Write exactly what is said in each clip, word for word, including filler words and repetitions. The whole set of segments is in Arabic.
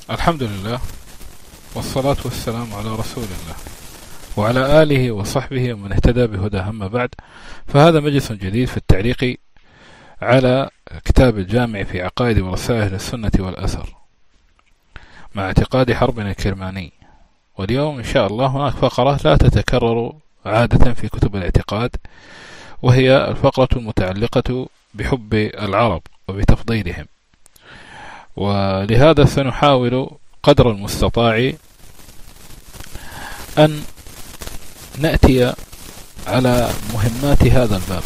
الحمد لله، والصلاة والسلام على رسول الله وعلى آله وصحبه ومن اهتدى بهداه. أما بعد، فهذا مجلس جديد في التعليق على كتاب الجامع في عقائد ورسائل السنة والأثر مع اعتقاد حربنا الكرماني. واليوم إن شاء الله هناك فقرة لا تتكرر عادة في كتب الاعتقاد، وهي الفقرة المتعلقة بحب العرب وبتفضيلهم، ولهذا سنحاول قدر المستطاع أن نأتي على مهمات هذا الباب.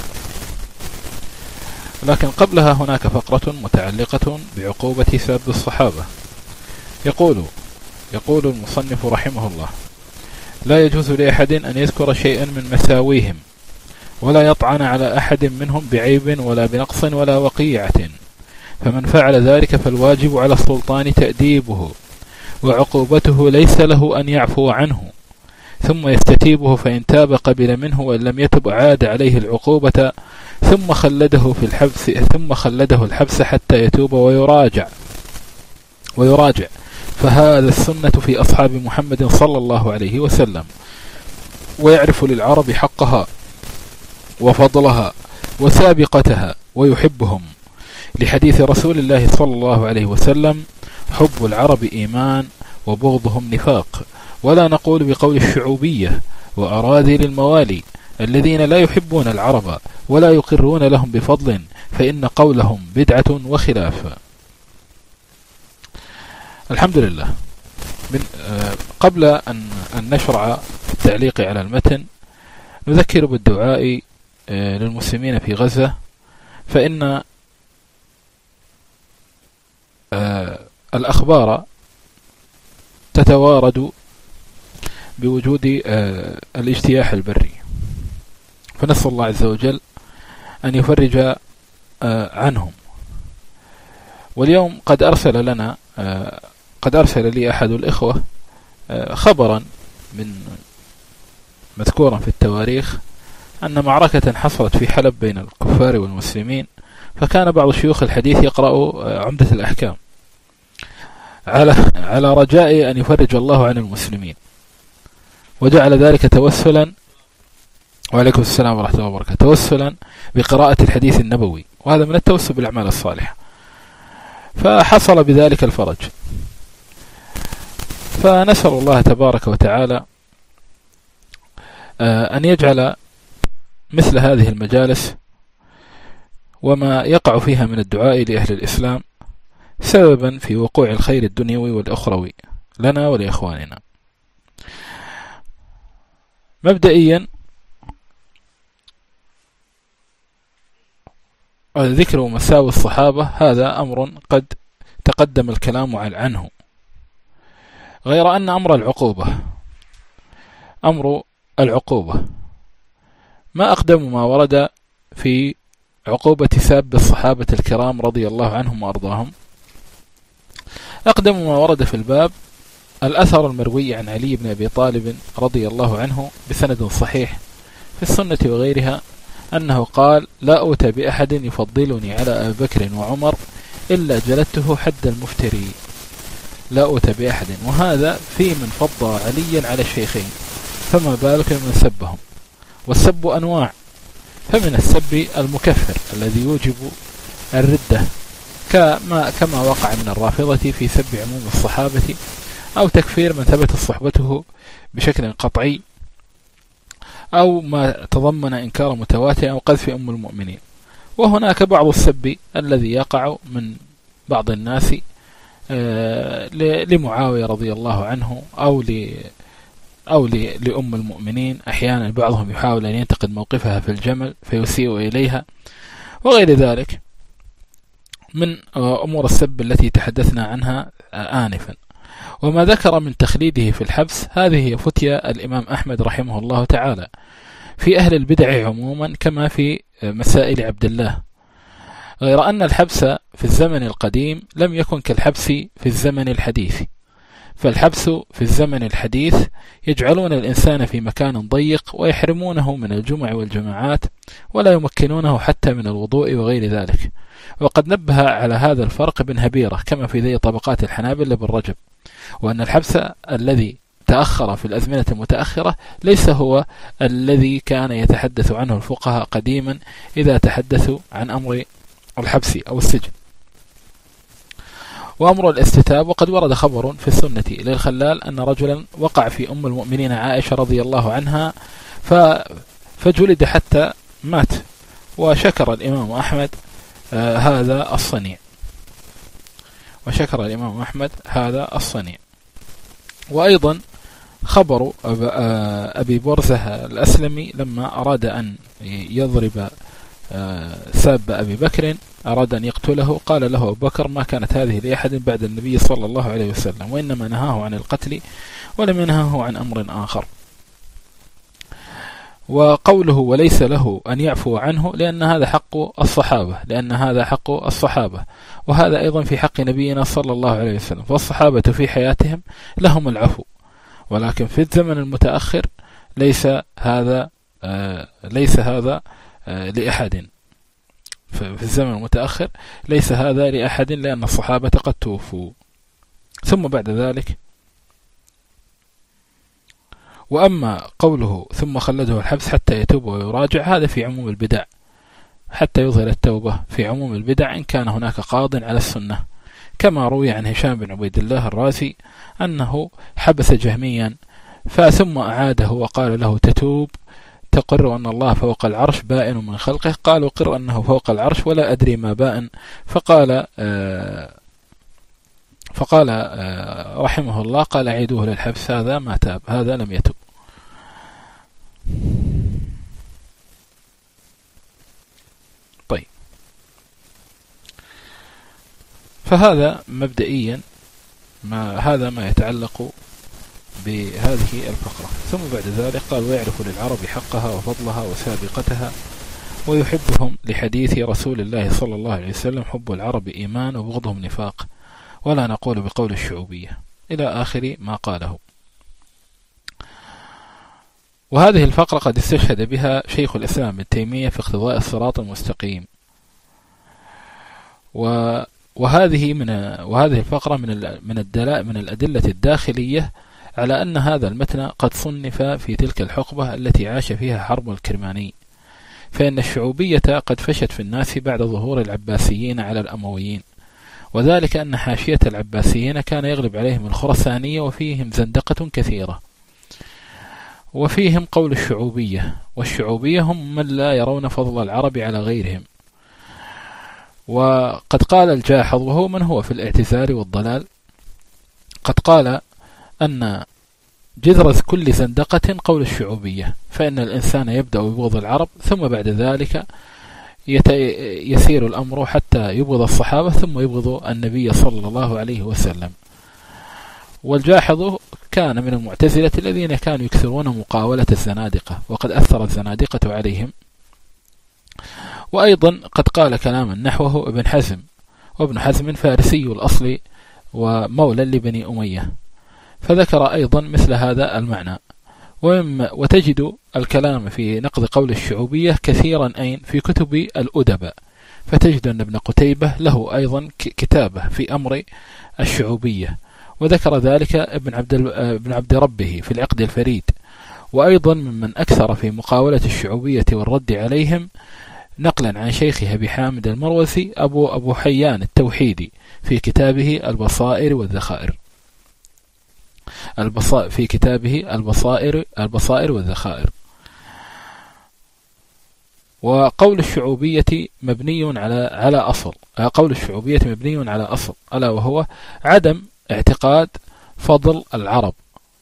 لكن قبلها هناك فقرة متعلقة بعقوبة سب الصحابة. يقول يقول المصنف رحمه الله: لا يجوز لأحد أن يذكر شيئا من مساويهم، ولا يطعن على أحد منهم بعيب ولا بنقص ولا وقيعة، فمن فعل ذلك فالواجب على السلطان تأديبه، وعقوبته ليس له أن يعفو عنه ثم يستتيبه، فإن تاب قبل منه، وإن لم يتب عاد عليه العقوبة ثم خلده في الحبس ثم خلده الحبس حتى يتوب ويراجع ويراجع فهذا السنة في أصحاب محمد صلى الله عليه وسلم، ويعرف للعرب حقها وفضلها وسابقتها ويحبهم، لحديث رسول الله صلى الله عليه وسلم: حب العرب إيمان وبغضهم نفاق. ولا نقول بقول الشعوبية وأراذل الموالي الذين لا يحبون العرب ولا يقرون لهم بفضل، فإن قولهم بدعة وخلاف. الحمد لله. من قبل أن نشرع في التعليق على المتن، نذكر بالدعاء للمسلمين في غزة، فإن الأخبار تتوارد بوجود الاجتياح البري، فنسأل الله عز وجل أن يفرج عنهم. واليوم قد أرسل لنا قد أرسل لي أحد الإخوة خبرا من مذكورا في التواريخ أن معركة حصلت في حلب بين الكفار والمسلمين، فكان بعض شيوخ الحديث يقرأ عمدة الأحكام على على رجاء أن يفرج الله عن المسلمين، وجعل ذلك توسلا، وعليكم السلام ورحمة الله وبركاته، توسلا بقراءة الحديث النبوي، وهذا من التوسل بالأعمال الصالحة. فحصل بذلك الفرج. فنسأل الله تبارك وتعالى أن يجعل مثل هذه المجالس وما يقع فيها من الدعاء لأهل الإسلام سببا في وقوع الخير الدنيوي والأخروي لنا ولإخواننا. مبدئيا، ذكر مساوي الصحابة هذا أمر قد تقدم الكلام عنه، غير أن أمر العقوبة أمر العقوبة ما أقدم ما ورد في عقوبة ساب الصحابة الكرام رضي الله عنهم وأرضاهم. أقدم ما ورد في الباب الأثر المروي عن علي بن أبي طالب رضي الله عنه بسند صحيح في السنة وغيرها أنه قال: لا أوتى بأحد يفضلني على أبي بكر وعمر إلا جلدته حد المفتري. لا أوتى بأحد، وهذا في من فضل عليا على الشيخين، فما بالك من سبهم. والسب أنواع، فمن السب المكفر الذي يوجب الردة، كما كما وقع من الرافضة في سب عموم الصحابة، أو تكفير من ثبت صحبته بشكل قطعي، أو ما تضمن إنكار متواتر، أو قذف أم المؤمنين. وهناك بعض السب الذي يقع من بعض الناس لمعاوية رضي الله عنه، أو ل أو لأم المؤمنين. أحيانا بعضهم يحاول أن ينتقد موقفها في الجمل فيسيء إليها، وغير ذلك من أمور السب التي تحدثنا عنها آنفا. وما ذكر من تخليده في الحبس، هذه هي فتيا الإمام أحمد رحمه الله تعالى في أهل البدع عموما، كما في مسائل عبد الله، غير أن الحبس في الزمن القديم لم يكن كالحبس في الزمن الحديث، فالحبس في الزمن الحديث يجعلون الإنسان في مكان ضيق ويحرمونه من الجمع والجماعات ولا يمكنونه حتى من الوضوء وغير ذلك. وقد نبه على هذا الفرق ابن هبيرة كما في ذي طبقات الحنابلة بالرجب، وأن الحبس الذي تأخر في الأزمنة المتأخرة ليس هو الذي كان يتحدث عنه الفقهاء قديما إذا تحدثوا عن أمر الحبس أو السجن. وأمر الاستتاب، وقد ورد خبر في السنة للخلال أن رجلا وقع في أم المؤمنين عائشة رضي الله عنها فجلد حتى مات، وشكر الإمام أحمد آه هذا الصنيع وشكر الإمام أحمد هذا الصنيع. وأيضا خبر أبي برزة الأسلمي لما أراد أن يضرب ساب أبي بكر، أراد أن يقتله، قال له أبو بكر: ما كانت هذه لأحد بعد النبي صلى الله عليه وسلم، وإنما نهاه عن القتل ولم ينهاه عن أمر آخر. وقوله وليس له أن يعفو عنه لأن هذا حق الصحابة لأن هذا حق الصحابة وهذا أيضا في حق نبينا صلى الله عليه وسلم، فالصحابة في حياتهم لهم العفو، ولكن في الزمن المتأخر ليس هذا آه ليس هذا آه لأحد في الزمن المتأخر ليس هذا لأحد لأن الصحابة قد توفوا. ثم بعد ذلك: وأما قوله ثم خلده الحبس حتى يتوب ويراجع، هذا في عموم البدع، حتى يظهر التوبة في عموم البدع إن كان هناك قاض على السنة، كما روي عن هشام بن عبيد الله الرازي أنه حبس جهميا فثم أعاده وقال له: تتوب تقر أن الله فوق العرش بائن من خلقه؟ قالوا: قر أنه فوق العرش ولا أدري ما بائن. فقال آه فقال آه رحمه الله: قال: عيدوه للحبس، هذا ما تاب، هذا لم يتوب. طيب، فهذا مبدئيا ما هذا ما يتعلق بهذه الفقرة. ثم بعد ذلك قال: ويعرف للعرب حقها وفضلها وسابقتها ويحبهم لحديث رسول الله صلى الله عليه وسلم: حب العرب إيمان وبغضهم نفاق ولا نقول بقول الشعوبية، إلى آخر ما قاله. وهذه الفقرة قد استشهد بها شيخ الإسلام ابن تيمية في اقتضاء الصراط المستقيم. وهذه من وهذه الفقرة من من الدلائل من الأدلة الداخلية على أن هذا المتن قد صنف في تلك الحقبة التي عاش فيها حرب الكرماني، فإن الشعوبية قد فشت في الناس بعد ظهور العباسيين على الأمويين، وذلك أن حاشية العباسيين كان يغلب عليهم الخرسانية وفيهم زندقة كثيرة، وفيهم قول الشعوبية، والشعوبية هم من لا يرون فضل العرب على غيرهم. وقد قال الجاحظ وهو من هو في الاعتزال والضلال، قد قال أن جذر كل زندقة قول الشعوبية، فإن الإنسان يبدأ ببغض العرب ثم بعد ذلك يسير الأمر حتى يبغض الصحابة ثم يبغض النبي صلى الله عليه وسلم. والجاحظ كان من المعتزلة الذين كانوا يكثرون مقاولة الزنادقة، وقد أثر الزنادقة عليهم. وأيضا قد قال كلاما نحوه ابن حزم، وابن حزم فارسي الأصل ومولى لبني أمية، فذكر أيضا مثل هذا المعنى. وتجد الكلام في نقض قول الشعوبية كثيرا أين في كتب الأدباء، فتجد أن ابن قتيبة له أيضا كتابة في أمر الشعوبية، وذكر ذلك ابن عبد ابن عبد ربه في العقد الفريد. وأيضا ممن أكثر في مقاولة الشعوبية والرد عليهم نقلا عن شيخه أبي حامد المروزي أبو أبو حيان التوحيدي في كتابه البصائر والذخائر البصائر في كتابه البصائر البصائر والذخائر. وقول الشعوبية مبني على على أصل قول الشعوبية مبني على أصل ألا وهو عدم اعتقاد فضل العرب،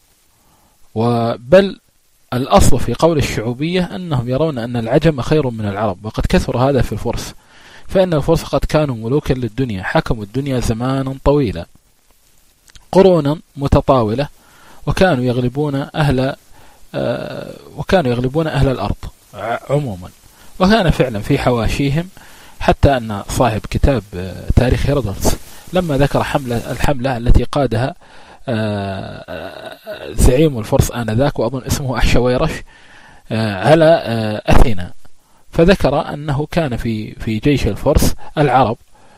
وبل الأصل في قول الشعوبية أنهم يرون أن العجم خير من العرب، وقد كثر هذا في الفرس، فإن الفرس قد كانوا ملوكا للدنيا، حكموا الدنيا زمانا طويلا قرونا متطاولة، وكانوا يغلبون أهل آه وكانوا يغلبون أهل الأرض عموما. وكان فعلا في حواشيهم، حتى أن صاحب كتاب آه تاريخ هيرودوتس لما ذكر حملة الحملة التي قادها زعيم الفرس آنذاك، وأظن اسمه أحشويرش، على أثينا، فذكر أنه كان في في جيش الفرس العرب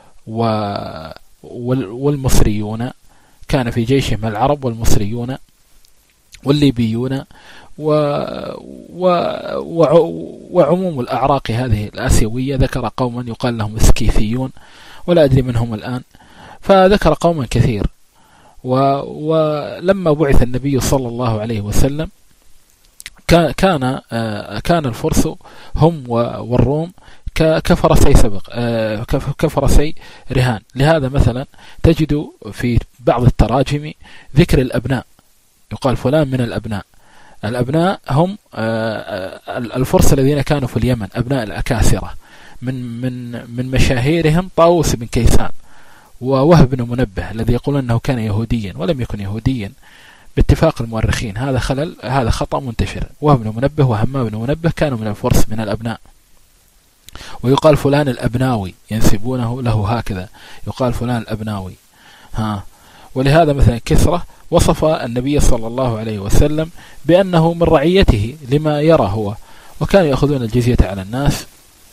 والمصريون، كان في جيشهم العرب والمصريون والليبيون و... و... وعموم الأعراق هذه الآسيوية. ذكر قوما يقال لهم السكيثيون، ولا أدري منهم الآن، فذكر قوما كثير. و... ولما بعث النبي صلى الله عليه وسلم كان كان الفرس هم والروم كفرسي سبق، كفرسي رهان. لهذا مثلا تجد في بعض التراجم ذكر الأبناء، يقال فلان من الأبناء. الأبناء هم الفرس الذين كانوا في اليمن، أبناء الأكاسرة، من من من مشاهيرهم طاووس بن كيسان ووهب بن منبه، الذي يقول أنه كان يهوديا ولم يكن يهوديا باتفاق المؤرخين. هذا خلل، هذا خطأ منتشر. وهب بن منبه وهمام بن منبه كانوا من الفرس، من الأبناء. ويقال فلان الأبناوي، ينسبونه له هكذا، يقال فلان الأبناوي. ها ولهذا مثلا كسرى وصف النبي صلى الله عليه وسلم بأنه من رعيته لما يرى هو، وكانوا يأخذون الجزية على الناس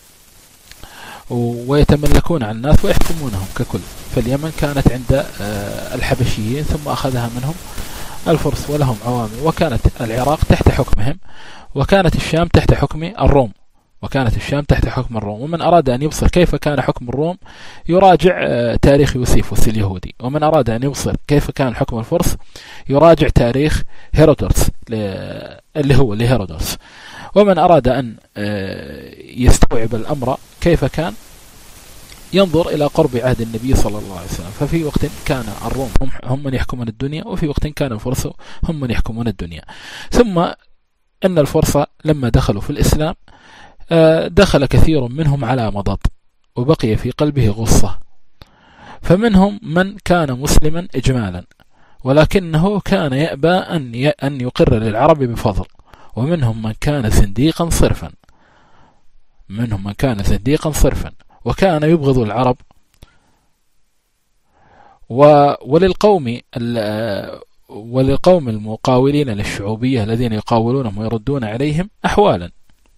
ويتملكون على الناس ويحكمونهم ككل. فاليمن كانت عند الحبشيين ثم أخذها منهم الفرس ولهم عوامل، وكانت العراق تحت حكمهم، وكانت الشام تحت حكم الروم، وكانت الشام تحت حكم الروم. ومن أراد أن يبصر كيف كان حكم الروم يراجع تاريخ يوسيفوس اليهودي، ومن أراد أن يبصر كيف كان حكم الفرس يراجع تاريخ هيرودوتس اللي هو لهيرودوتس. ومن أراد أن يستوعب الأمر كيف كان ينظر إلى قرب عهد النبي صلى الله عليه وسلم. ففي وقت كان الروم هم من يحكمون الدنيا، وفي وقت كان الفرس هم من يحكمون الدنيا. ثم أن الفرس لما دخلوا في الإسلام دخل كثير منهم على مضض، وبقي في قلبه غصة. فمنهم من كان مسلما إجمالا، ولكنه كان يأبى أن أن يقر للعرب بفضل. ومنهم من كان زنديقا صرفا، منهم من كان زنديقا صرفا وكان يبغض العرب. وللقوم وللقوم المقاولين للشعوبية الذين يقاولونهم ويردون عليهم أحوالا.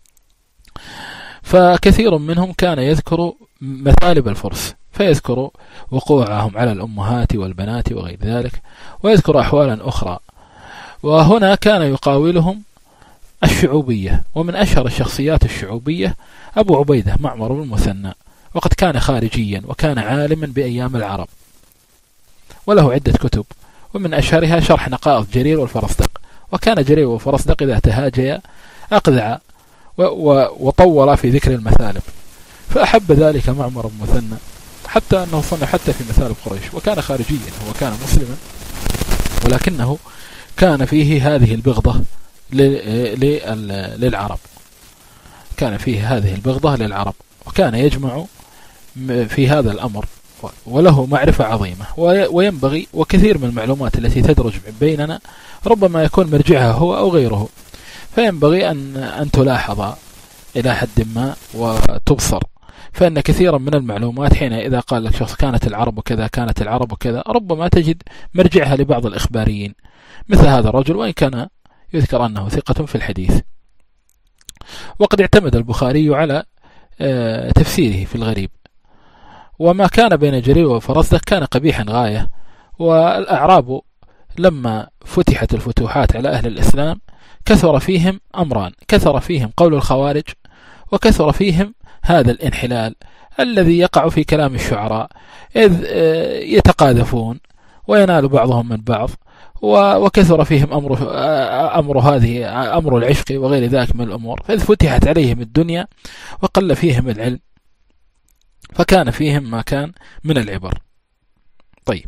فكثير منهم كان يذكر مثالب الفرس، فيذكر وقوعهم على الأمهات والبنات وغير ذلك، ويذكر أحوالا أخرى. وهنا كان يقاولهم الشعوبية. ومن أشهر الشخصيات الشعوبية أبو عبيدة معمر بن المثنى، وقد كان خارجيا وكان عالما بأيام العرب، وله عدة كتب، ومن أشهرها شرح نقائض جرير والفرصدق. وكان جرير والفرصدق إذا تهاجيا أقذع وطول في ذكر المثالب، فأحب ذلك معمر بن المثنى حتى أنه صنع حتى في مثالب قريش. وكان خارجيا، هو كان مسلما، ولكنه كان فيه هذه البغضة للعرب، كان فيه هذه البغضة للعرب، وكان يجمع في هذا الأمر، وله معرفة عظيمة. وينبغي، وكثير من المعلومات التي تدرج بيننا ربما يكون مرجعها هو أو غيره، فينبغي أن أن تلاحظ إلى حد ما وتبصر. فإن كثيرا من المعلومات حين إذا قال لك شخص كانت العرب كذا كانت العرب كذا، ربما تجد مرجعها لبعض الإخباريين مثل هذا الرجل، وإن كان يذكر أنه ثقة في الحديث. وقد اعتمد البخاري على تفسيره في الغريب. وما كان بين جرير وفرزدق كان قبيحا غاية. والأعراب لما فتحت الفتوحات على أهل الإسلام كثر فيهم أمران: كثر فيهم قول الخوارج، وكثر فيهم هذا الانحلال الذي يقع في كلام الشعراء، إذ يتقاذفون وينال بعضهم من بعض. وكثر فيهم أمر, أمر هذه أمر العشق وغير ذلك من الأمور، فإذ فتحت عليهم الدنيا وقل فيهم العلم، فكان فيهم ما كان من العبر. طيب،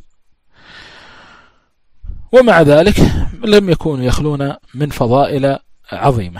ومع ذلك لم يكونوا يخلون من فضائل عظيمة.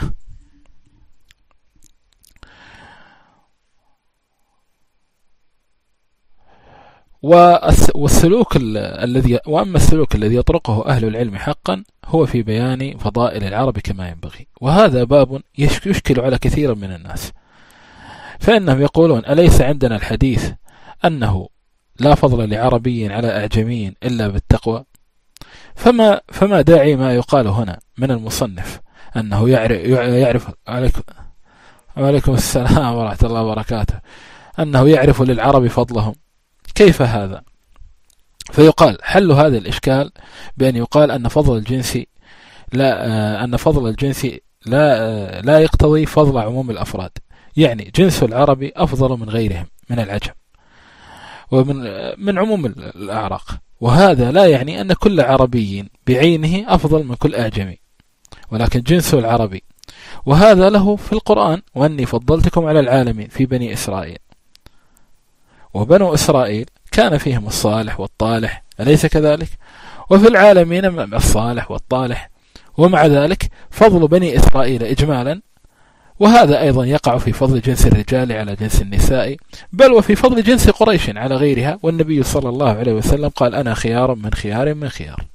والسلوك الذي وأما السلوك الذي يطرقه أهل العلم حقا هو في بيان فضائل العرب كما ينبغي. وهذا باب يشكل على كثير من الناس، فإنهم يقولون: أليس عندنا الحديث أنه لا فضل لعربي على أعجمي إلا بالتقوى؟ فما, فما داعي ما يقال هنا من المصنف أنه يعرف, يعرف عليكم, عليكم السلام ورحمة الله وبركاته أنه يعرف للعرب فضلهم؟ كيف هذا؟ فيقال حل هذا الإشكال بأن يقال أن فضل الجنس لا أن فضل الجنس لا لا يقتضي فضل عموم الأفراد، يعني جنس العربي أفضل من غيرهم من العجم ومن من عموم الأعراق، وهذا لا يعني أن كل عربي بعينه أفضل من كل أعجمي، ولكن جنس العربي، وهذا له في القرآن: وأني فضلتكم على العالمين في بني إسرائيل. وبنو إسرائيل كان فيهم الصالح والطالح، أليس كذلك؟ وفي العالمين الصالح والطالح، ومع ذلك فضل بني إسرائيل إجمالا، وهذا أيضا يقع في فضل جنس الرجال على جنس النساء، بل وفي فضل جنس قريش على غيرها، والنبي صلى الله عليه وسلم قال: أنا خيار من خيار من خيار.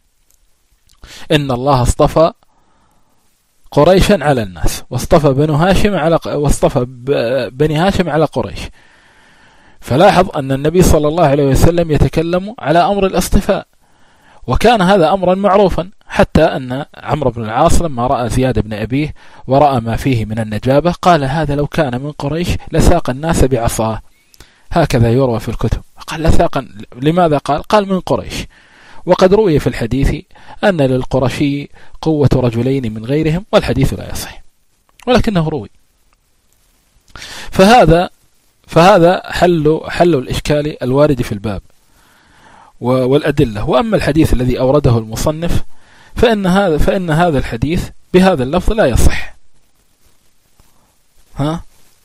إن الله اصطفى قريشا على الناس، واصطفى بنو هاشم على واصطفى بني هاشم على قريش. فلاحظ أن النبي صلى الله عليه وسلم يتكلم على أمر الاصطفاء، وكان هذا أمرا معروفا، حتى أن عمرو بن العاص لما رأى زياد بن أبيه ورأى ما فيه من النجابة قال: هذا لو كان من قريش لساق الناس بعصاه. هكذا يروى في الكتب. قال لساق، لماذا قال؟ قال من قريش. وقد روي في الحديث أن للقرشي قوة رجلين من غيرهم، والحديث لا يصح ولكنه روي. فهذا فهذا حل حل الإشكال الوارد في الباب والأدلة. وأما الحديث الذي أورده المصنف فإن هذا فإن هذا الحديث بهذا اللفظ لا يصح. ها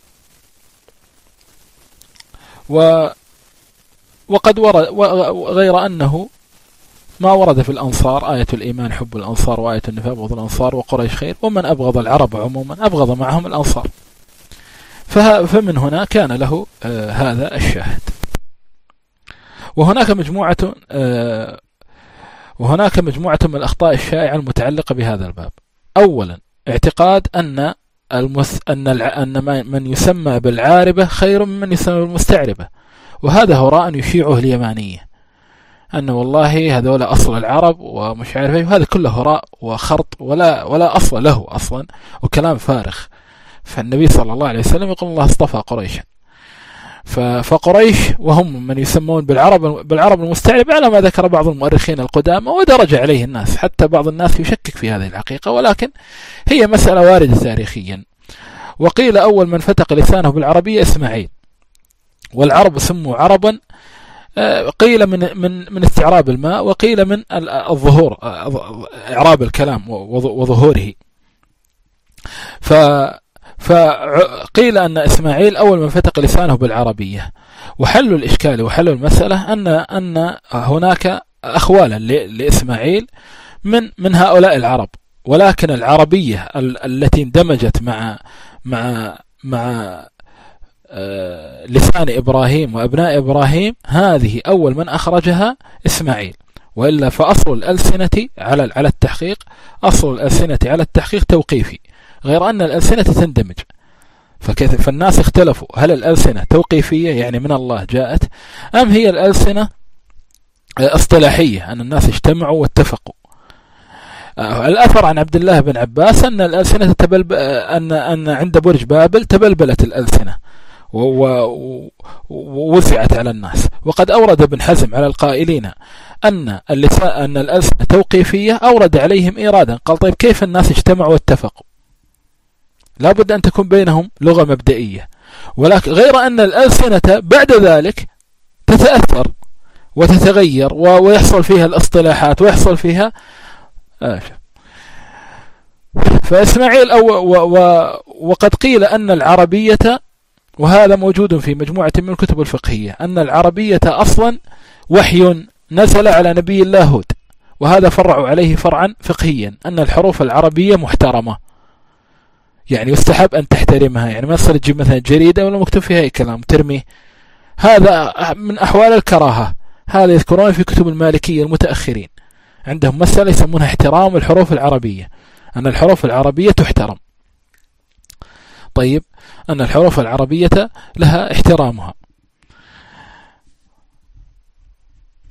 و وقد ورد، غير أنه ما ورد في الأنصار آية الإيمان حب الأنصار، وآية النفاق بغض الأنصار، وقريش خير، ومن أبغض العرب عموما أبغض معهم الأنصار. فمن هنا كان له آه هذا الشاهد. وهناك مجموعة آه وهناك مجموعة من الأخطاء الشائعة المتعلقة بهذا الباب. أولا، اعتقاد أن المس أن أن من يسمى بالعاربة خير ممن يسمى بالمستعربة، وهذا هراء يشيعه اليمانية، أن والله هذول أصل العرب ومش عارف ايه، وهذا كله هراء وخرط ولا ولا أصل له أصلا، وكلام فارغ. فالنبي صلى الله عليه وسلم يقول: الله اصطفى قريشا. فقريش وهم من يسمون بالعرب بالعرب المستعربة على ما ذكر بعض المؤرخين القدامى، ودرج عليه الناس، حتى بعض الناس يشكك في هذه الحقيقة، ولكن هي مسألة واردة تاريخيا. وقيل أول من فتق لسانه بالعربية إسماعيل، والعرب سموا عربا، قيل من من من استعراب الماء، وقيل من الظهور، إعراب الكلام وظهوره. ف فقيل أن إسماعيل أول من فتق لسانه بالعربية. وحل الإشكال وحل المسألة أن أن هناك أخوالا لإسماعيل من من هؤلاء العرب، ولكن العربية التي اندمجت مع مع مع لسان إبراهيم وأبناء إبراهيم، هذه أول من أخرجها إسماعيل. وإلا فأصل الألسنة على على التحقيق أصل الألسنة على التحقيق توقيفي، غير أن الألسنة تندمج. فالناس اختلفوا: هل الألسنة توقيفية يعني من الله جاءت، أم هي الألسنة اصطلاحية أن الناس اجتمعوا واتفقوا؟ الأثر عن عبد الله بن عباس أن الألسنة تبلب أن أن عند برج بابل تبلبلت الألسنة ووسعت على الناس. وقد أورد ابن حزم على القائلين أن اللسان أن الألسنة توقيفية، أورد عليهم إيرادا، قال: طيب كيف الناس اجتمعوا واتفقوا؟ لا بد أن تكون بينهم لغة مبدئية، ولكن غير أن الألسنة بعد ذلك تتأثر وتتغير ويحصل فيها الاصطلاحات ويحصل فيها آه. فإسماعيل أو و و وقد قيل أن العربية، وهذا موجود في مجموعة من الكتب الفقهية، أن العربية أصلا وحي نزل على نبي الله هود، وهذا فرعوا عليه فرعا فقهيا، أن الحروف العربية محترمة، يعني يستحب أن تحترمها، يعني ما تصير تجيب مثلا جريدة ولا مكتوب فيها أي كلام ترميه، هذا من أحوال الكراهة. هذا يذكرون في كتب المالكية المتأخرين، عندهم مسألة يسمونها احترام الحروف العربية، أن الحروف العربية تحترم. طيب، أن الحروف العربية لها احترامها.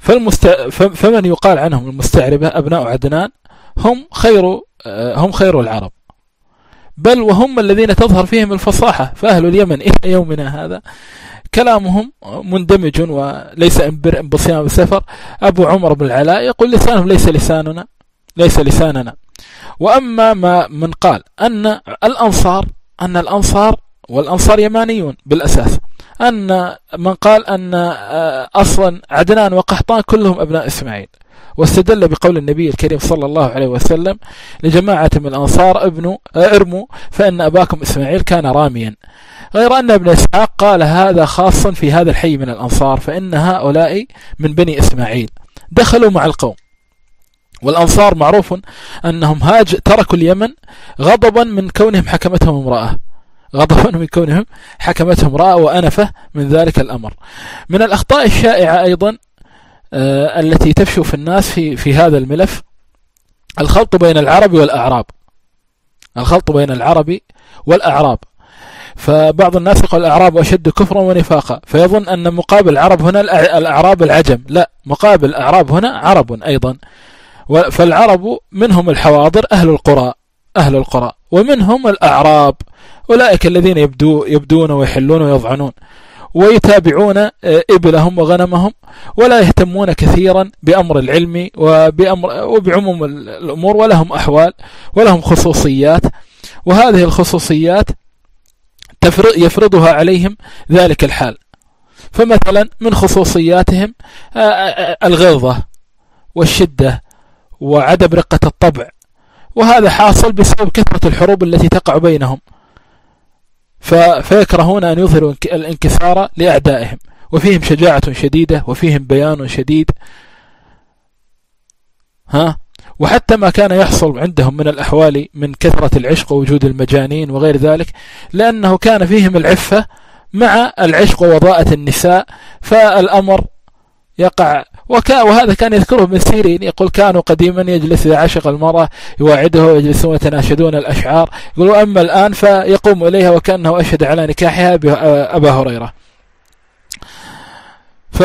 فالمست... فمن يقال عنهم المستعربة أبناء عدنان هم خير هم خير العرب، بل وهم الذين تظهر فيهم الفصاحة. فأهل اليمن إلى يومنا هذا كلامهم مندمج وليس بصيام بالسفر. أبو عمر بن العلاء يقول لسانهم ليس لساننا ليس لساننا. وأما ما من قال أن الأنصار أن الأنصار والأنصار يمانيون بالأساس، أن من قال أن أصلا عدنان وقحطان كلهم أبناء إسماعيل، واستدل بقول النبي الكريم صلى الله عليه وسلم لجماعة من الأنصار ابنوا ارموا فإن أباكم إسماعيل كان راميا، غير أن ابن إسحاق قال هذا خاصا في هذا الحي من الأنصار، فإن هؤلاء من بني إسماعيل دخلوا مع القوم. والأنصار معروف أنهم هاج تركوا اليمن غضبا من كونهم حكمتهم امرأة غضبا من كونهم حكمتهم امرأة وأنفه من ذلك الأمر. من الأخطاء الشائعة أيضا آه التي تفشو في الناس في, في هذا الملف الخلط بين العرب والأعراب الخلط بين العرب والأعراب. فبعض الناس يقول الأعراب أشد كفرا ونفاقا، فيظن أن مقابل العرب هنا الأعراب العجم، لا، مقابل الأعراب هنا عرب أيضا. فالعرب منهم الحواضر أهل القرى أهل القرى ومنهم الأعراب أولئك الذين يبدو يبدون ويحلون ويضعنون ويتابعون إبلهم وغنمهم ولا يهتمون كثيرا بأمر العلم وبأمر وبعموم الأمور، ولهم أحوال ولهم خصوصيات، وهذه الخصوصيات يفرضها عليهم ذلك الحال. فمثلا من خصوصياتهم الغلظة والشدة وعدم رقة الطبع، وهذا حاصل بسبب كثرة الحروب التي تقع بينهم، فيكرهون أن يظهروا الانكسار لأعدائهم، وفيهم شجاعة شديدة وفيهم بيان شديد. ها وحتى ما كان يحصل عندهم من الأحوال من كثرة العشق ووجود المجانين وغير ذلك، لأنه كان فيهم العفة مع العشق ووضاءة النساء، فالأمر يقع. وهذا كان يذكره ابن سيرين، يقول كانوا قديما يجلس إذا عشق المرأة يواعده ويجلسون يتناشدون الأشعار، يقولوا أما الآن فيقوم إليها وكأنه أشهد على نكاحها أبا هريرة. ف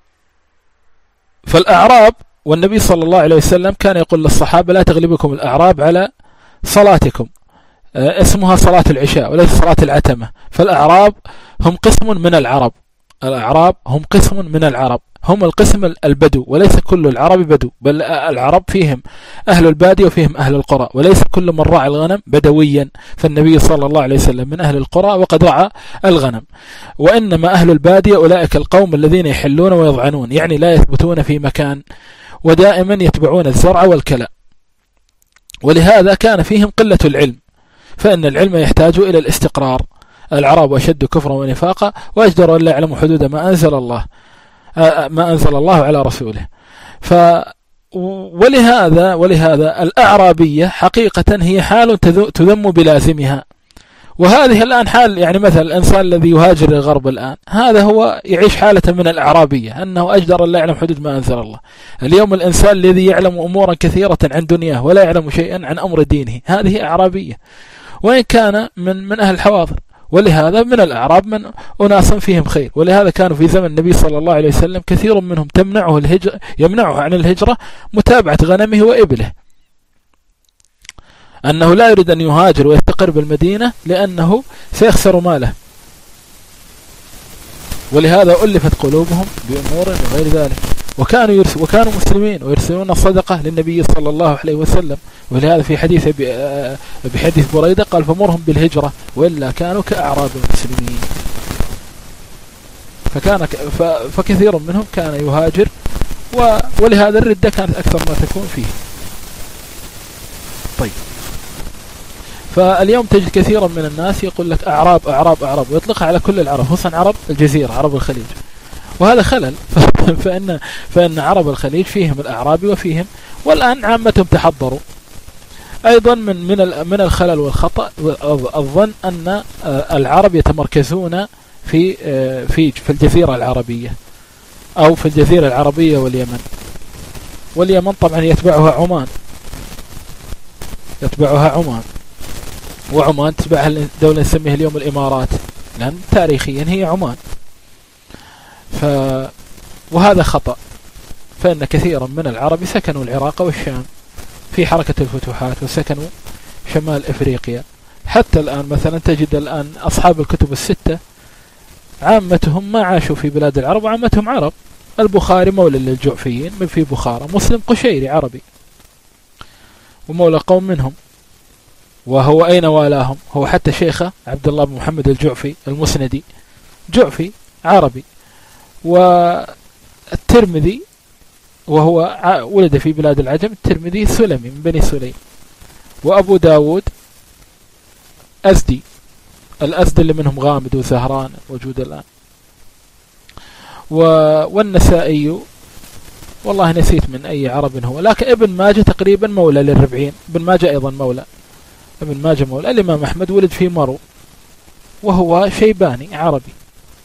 فالأعراب، والنبي صلى الله عليه وسلم كان يقول للصحابة لا تغلبكم الأعراب على صلاتكم، اسمها صلاة العشاء وليس صلاة العتمة. فالأعراب هم قسم من العرب الأعراب هم قسم من العرب هم القسم البدو، وليس كل العرب بدو، بل العرب فيهم أهل البادية وفيهم أهل القرى، وليس كل من رعى الغنم بدويا، فالنبي صلى الله عليه وسلم من أهل القرى وقد رعى الغنم، وإنما أهل البادية أولئك القوم الذين يحلون ويضعنون، يعني لا يثبتون في مكان ودائما يتبعون الزرع والكلاء، ولهذا كان فيهم قلة العلم، فإن العلم يحتاج إلى الاستقرار. العرب أشد كفرا ونفاقا وأجدر أن لا يعلموا حدود ما أنزل الله ما أنزل الله على رسوله. ف ولهذا ولهذا الأعرابية حقيقة هي حال تذم بلازمها، وهذه الآن حال، يعني مثلا الإنسان الذي يهاجر الغرب الآن هذا هو يعيش حالة من الأعرابية، أنه أجدر أن لا يعلم حدود ما أنزل الله. اليوم الإنسان الذي يعلم أمورا كثيرة عن دنياه ولا يعلم شيئا عن أمر دينه، هذه أعرابية وإن كان من من أهل الحواضر. ولهذا من الأعراب من أناس فيهم خير، ولهذا كانوا في زمن النبي صلى الله عليه وسلم كثير منهم تمنعه الهجرة يمنعه عن الهجرة متابعة غنمه وإبله، أنه لا يريد أن يهاجر ويستقر بالمدينة لأنه سيخسر ماله، ولهذا ألفت قلوبهم بأمور وغير ذلك. وكانوا يرس وكانوا مسلمين ويرسلون الصدقة للنبي صلى الله عليه وسلم، ولهذا في حديث بحديث بريدة قال فمرهم بالهجرة وإلا كانوا كأعراب المسلمين. فكان فكثير منهم كان يهاجر، ولهذا الردة كانت أكثر ما تكون فيه. طيب، فاليوم تجد كثيرا من الناس يقول لك أعراب أعراب أعراب ويطلقها على كل العرب، خصوصا عرب الجزيرة عرب الخليج، وهذا خلل. فإن فإن عرب الخليج فيهم الأعراب وفيهم، والآن عامتهم تحضروا. أيضا من من من الخلل والخطأ الظن أن العرب يتمركزون في في في الجزيرة العربية أو في الجزيرة العربية واليمن، واليمن طبعا يتبعها عمان يتبعها عمان وعمان تتبعها دولة نسميها اليوم الإمارات، لأن تاريخيا هي عمان. ف وهذا خطأ، فإن كثيرا من العرب سكنوا العراق والشام في حركة الفتوحات، وسكنوا شمال إفريقيا. حتى الآن مثلا تجد الآن أصحاب الكتب الستة عامتهم ما عاشوا في بلاد العرب، وعامتهم عرب. البخاري مولى للجعفيين من في بخارى، مسلم قشيري عربي ومولى قوم منهم، وهو أين والاهم؟ هو حتى شيخه عبد الله بن محمد الجعفي المسندي جعفي عربي. والترمذي وهو ولد في بلاد العجم، الترمذي سلمي من بني سليم. وأبو داود أزدي، الأزد اللي منهم غامد وزهران موجود الآن. والنسائي والله نسيت من أي عرب هو، لكن ابن ماجه تقريبا مولى للربعين، ابن ماجه أيضا مولى، ابن ماجه مولى. الإمام أحمد ولد في مرو وهو شيباني عربي.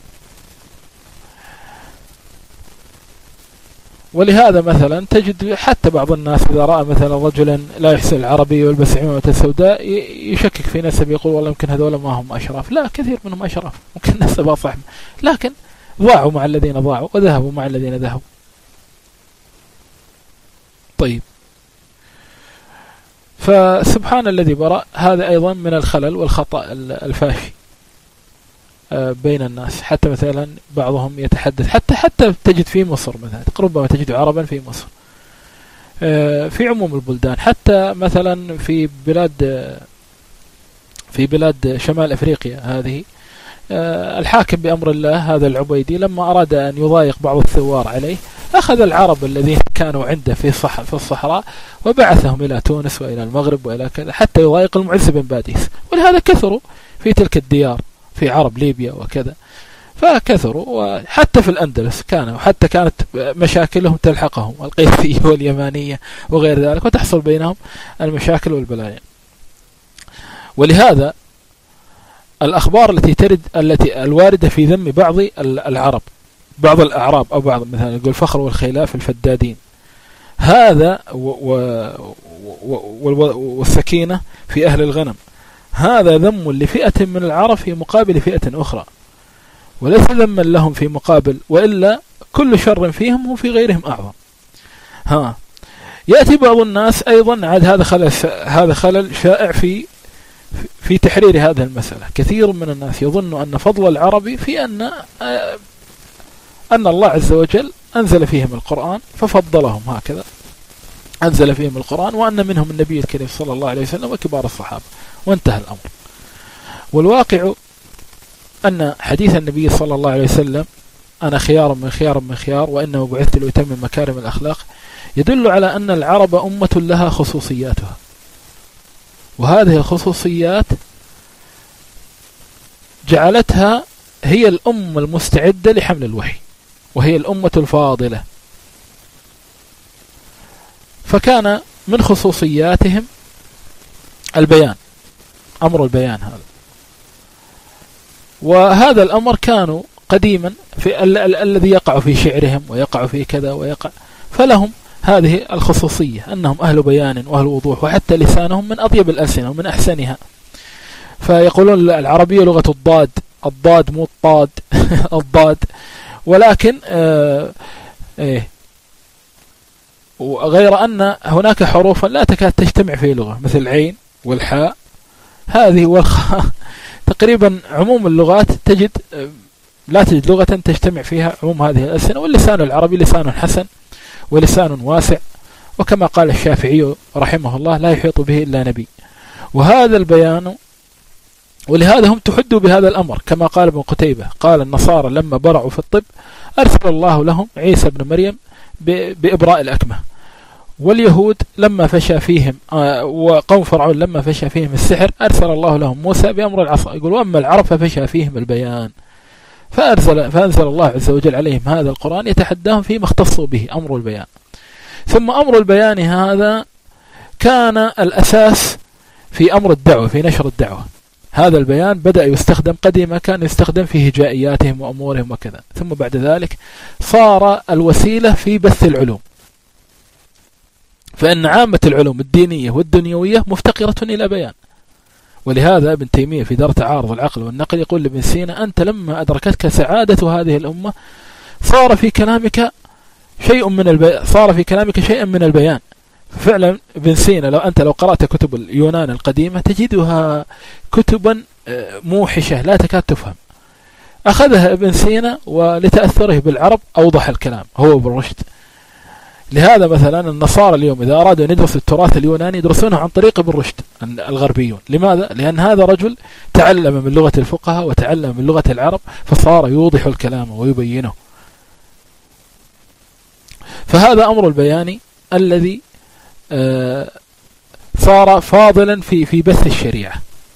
ولهذا مثلا تجد حتى بعض الناس إذا رأى مثلا رجلا لا يحسن العربي ويلبس عمامة السوداء يشكك في نسبه، يقول والله يمكن هذول ما هم أشراف. لا، كثير منهم أشراف، ممكن نسبه صح، لكن ضاعوا مع الذين ضاعوا وذهبوا مع الذين ذهبوا. طيب، فسبحان الذي برأ. هذا أيضا من الخلل والخطأ الفاشي بين الناس. حتى مثلا بعضهم يتحدث، حتى حتى تجد في مصر مثلا، ربما تجد عربا في مصر في عموم البلدان، حتى مثلا في بلاد في بلاد شمال أفريقيا هذه، الحاكم بأمر الله هذا العبيدي لما أراد أن يضايق بعض الثوار عليه أخذ العرب الذين كانوا عنده في الصح في الصحراء وبعثهم إلى تونس وإلى المغرب وإلى كذا حتى يضايق المعز بن باديس. ولهذا كثروا في تلك الديار في عرب ليبيا وكذا، فكثروا. وحتى في الأندلس كانوا، وحتى كانت مشاكلهم تلحقهم، القيسية واليمانية وغير ذلك، وتحصل بينهم المشاكل والبلايا. ولهذا الأخبار التي ترد التي الواردة في ذم بعض العرب، بعض الأعراب أو بعض مثلا يقول فخر والخلاف الفدادين، هذا والسكينة في أهل الغنم، هذا ذم لفئة من العرب في مقابل فئة أخرى، وليس ذما لهم في مقابل، وإلا كل شر فيهم وفي غيرهم أعظم. ها يأتي بعض الناس أيضا عاد هذا خلل هذا خلل شائع في في تحرير هذه المسألة. كثير من الناس يظن أن فضل العربي في أن أن الله عز وجل أنزل فيهم القرآن ففضلهم، هكذا أنزل فيهم القرآن، وأن منهم النبي الكريم صلى الله عليه وسلم وكبار الصحابة، وانتهى الأمر. والواقع أن حديث النبي صلى الله عليه وسلم أنا خيار من خيار من خيار وإنما بعثت لأتمم مكارم الأخلاق يدل على أن العرب أمة لها خصوصياتها، وهذه الخصوصيات جعلتها هي الأمة المستعدة لحمل الوحي، وهي الأمة الفاضلة. فكان من خصوصياتهم البيان، أمر البيان هذا. وهذا الأمر كانوا قديما في ال- ال- الذي يقع في شعرهم ويقع في كذا ويقع، فلهم هذه الخصوصية أنهم أهل بيان وأهل وضوح، وحتى لسانهم من أطيب الألسنة ومن أحسنها. فيقولون العربية لغة الضاد، الضاد مو الطاد الضاد، ولكن آه إيه وغير أن هناك حروفا لا تكاد تجتمع في لغة مثل العين والحاء هذه والخاء. تقريبا عموم اللغات تجد لا تجد لغة تجتمع فيها عموم هذه الألسنة. واللسان العربي لسان حسن ولسان واسع، وكما قال الشافعي رحمه الله لا يحيط به إلا نبي. وهذا البيان، ولهذا هم تحدوا بهذا الأمر، كما قال ابن قتيبة قال النصارى لما برعوا في الطب أرسل الله لهم عيسى بن مريم بإبراء الأكمة، واليهود لما فشى فيهم وقوم فرعون لما فشى فيهم السحر أرسل الله لهم موسى بأمر العصا. يقول وأما العرب ففشى فيهم البيان، فأرسل فأنزل الله عز وجل عليهم هذا القرآن يتحداهم فيما اختصوا به أمر البيان. ثم أمر البيان هذا كان الأساس في أمر الدعوة، في نشر الدعوة. هذا البيان بدأ يستخدم قديما، كان يستخدم في هجائياتهم وأمورهم وكذا، ثم بعد ذلك صار الوسيلة في بث العلوم، فإن عامة العلوم الدينية والدنيوية مفتقرة إلى بيان. ولهذا ابن تيمية في دار تعارض العقل والنقل يقول لابن سينا أنت لما أدركتك سعادة هذه الأمة صار في كلامك شيء من البيان، صار في كلامك شيء من البيان. فعلا ابن سينا لو أنت لو قرأت كتب اليونان القديمة تجدها كتبا موحشة لا تكاد تفهم. أخذها ابن سينا ولتأثره بالعرب أوضح الكلام هو بالرشد. لهذا مثلا النصارى اليوم إذا أرادوا أن يدرسوا التراث اليوناني يدرسونه عن طريق ابن رشد الغربيون. لماذا؟ لأن هذا رجل تعلم من لغة الفقهاء وتعلم من لغة العرب فصار يوضح الكلام ويبينه. فهذا أمر البيان الذي صار فاضلا في في بث الشريعة.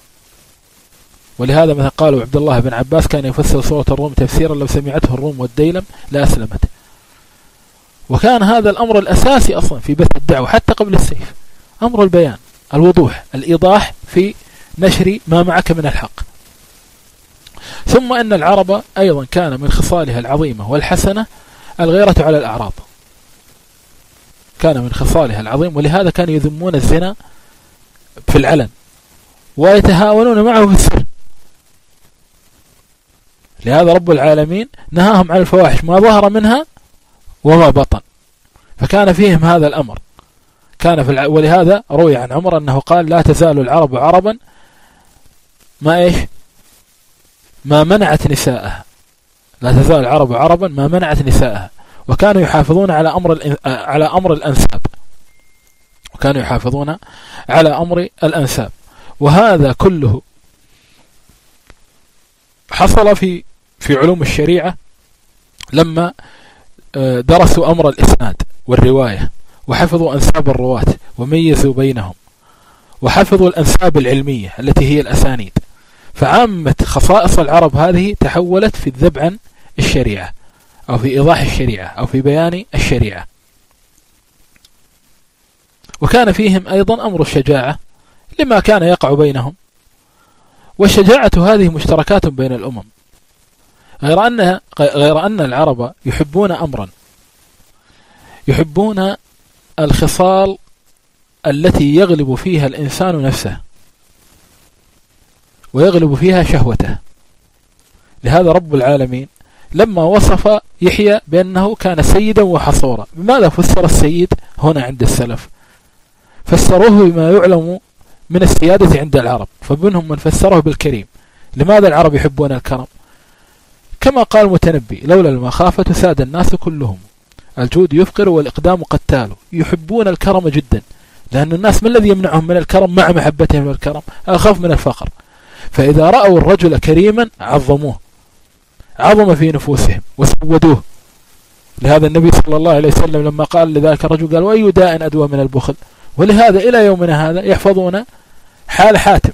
ولهذا مثلا قالوا عبد الله بن عباس كان يفسر سورة الروم تفسيرا لو سمعته الروم والديلم لأسلمت. وكان هذا الأمر الأساسي أصلا في بث الدعوة حتى قبل السيف، أمر البيان، الوضوح، الإيضاح في نشر ما معك من الحق. ثم أن العرب أيضا كان من خصالها العظيمة والحسنة الغيرة على الأعراض، كان من خصالها العظيم، ولهذا كانوا يذمون الزنا في العلن ويتهاونون معه في السر. لهذا رب العالمين نهاهم عن الفواحش ما ظهر منها وما بطن، فكان فيهم هذا الأمر. كان في الع... ولهذا روي عن عمر أنه قال لا تزال العرب عربا ما إيش ما منعت نساءها، لا تزال العرب عربا ما منعت نساءها. وكانوا يحافظون على أمر الإن... على أمر الأنساب، وكانوا يحافظون على أمر الأنساب. وهذا كله حصل في في علوم الشريعة لما درسوا أمر الإسناد والرواية وحفظوا أنساب الرواة وميزوا بينهم وحفظوا الأنساب العلمية التي هي الأسانيد. فعامة خصائص العرب هذه تحولت في الذب عن الشريعة أو في إيضاح الشريعة أو في بيان الشريعة. وكان فيهم أيضا أمر الشجاعة لما كان يقع بينهم، والشجاعة هذه مشتركات بين الأمم، غير أن غير أن العرب يحبون أمرا، يحبون الخصال التي يغلب فيها الإنسان نفسه ويغلب فيها شهوته. لهذا رب العالمين لما وصف يحيى بأنه كان سيدا وحصورا، بماذا فسر السيد هنا عند السلف؟ فسروه بما يعلم من السيادة عند العرب، فمنهم من فسره بالكريم. لماذا العرب يحبون الكرم؟ كما قال المتنبي لولا المخافة ساد الناس كلهم، الجود يفقر والإقدام قتال. يحبون الكرم جدا، لأن الناس ما الذي يمنعهم من الكرم مع محبتهم للكرم؟ أخاف من الفقر. فإذا رأوا الرجل كريما عظموه، عظم في نفوسهم وسودوه. لهذا النبي صلى الله عليه وسلم لما قال لذلك الرجل قال وأي داء أدوى من البخل. ولهذا إلى يومنا هذا يحفظون حال حاتم.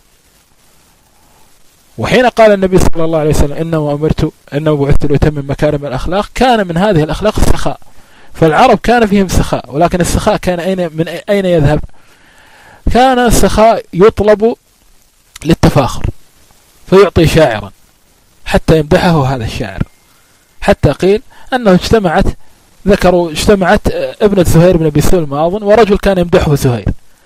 وحين قال النبي صلى الله عليه وسلم إنما أمرت إنما بعثت لأتمم مكارم الأخلاق، كان من هذه الأخلاق السخاء. فالعرب كان فيهم سخاء، ولكن السخاء كان أين من أين يذهب؟ كان السخاء يطلب للتفاخر، فيعطي شاعرا حتى يمدحه هذا الشاعر، حتى قيل أنه اجتمعت ذكروا اجتمعت ابنة زهير بن أبي سلمى أظن، ورجل كان يمدحه زهير،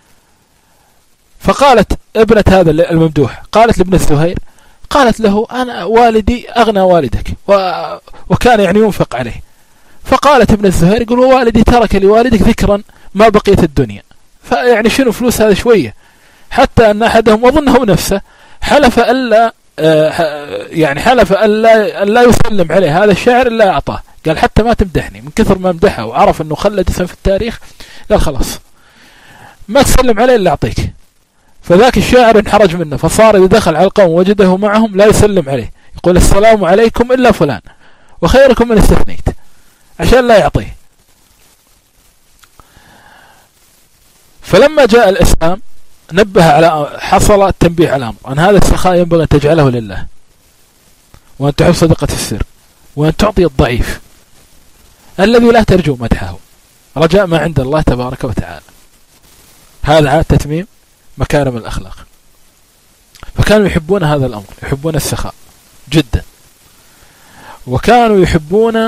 فقالت ابنة هذا الممدوح قالت لابنة زهير، قالت له أنا والدي أغنى والدك وكان يعني ينفق عليه. فقالت ابنة زهير يقول ووالدي ترك لوالدك ذكرا ما بقيت الدنيا. فيعني شنو فلوس هذا شوية، حتى أن أحدهم وظنه نفسه حلف ألا يعني حلف ألا, ألا يسلم عليه هذا الشاعر إلا أعطاه. قال حتى ما تمدحني، من كثر ما مدحه وعرف أنه خلد اسم في التاريخ قال خلاص ما تسلم عليه إلا أعطيك. فذاك الشاعر انحرج منه، فصار إذا دخل على القوم وجده معهم لا يسلم عليه، يقول السلام عليكم إلا فلان وخيركم من استثنيت، عشان لا يعطيه. فلما جاء الإسلام نبه على حصل التنبيه على الأمر أن هذا السخاء ينبغي أن تجعله لله، وأن تحب صدقة السر، وأن تعطي الضعيف الذي لا ترجو مدحه رجاء ما عند الله تبارك وتعالى. هذا عاد تتميم مكارم الأخلاق. فكانوا يحبون هذا الأمر، يحبون السخاء جدا، وكانوا يحبون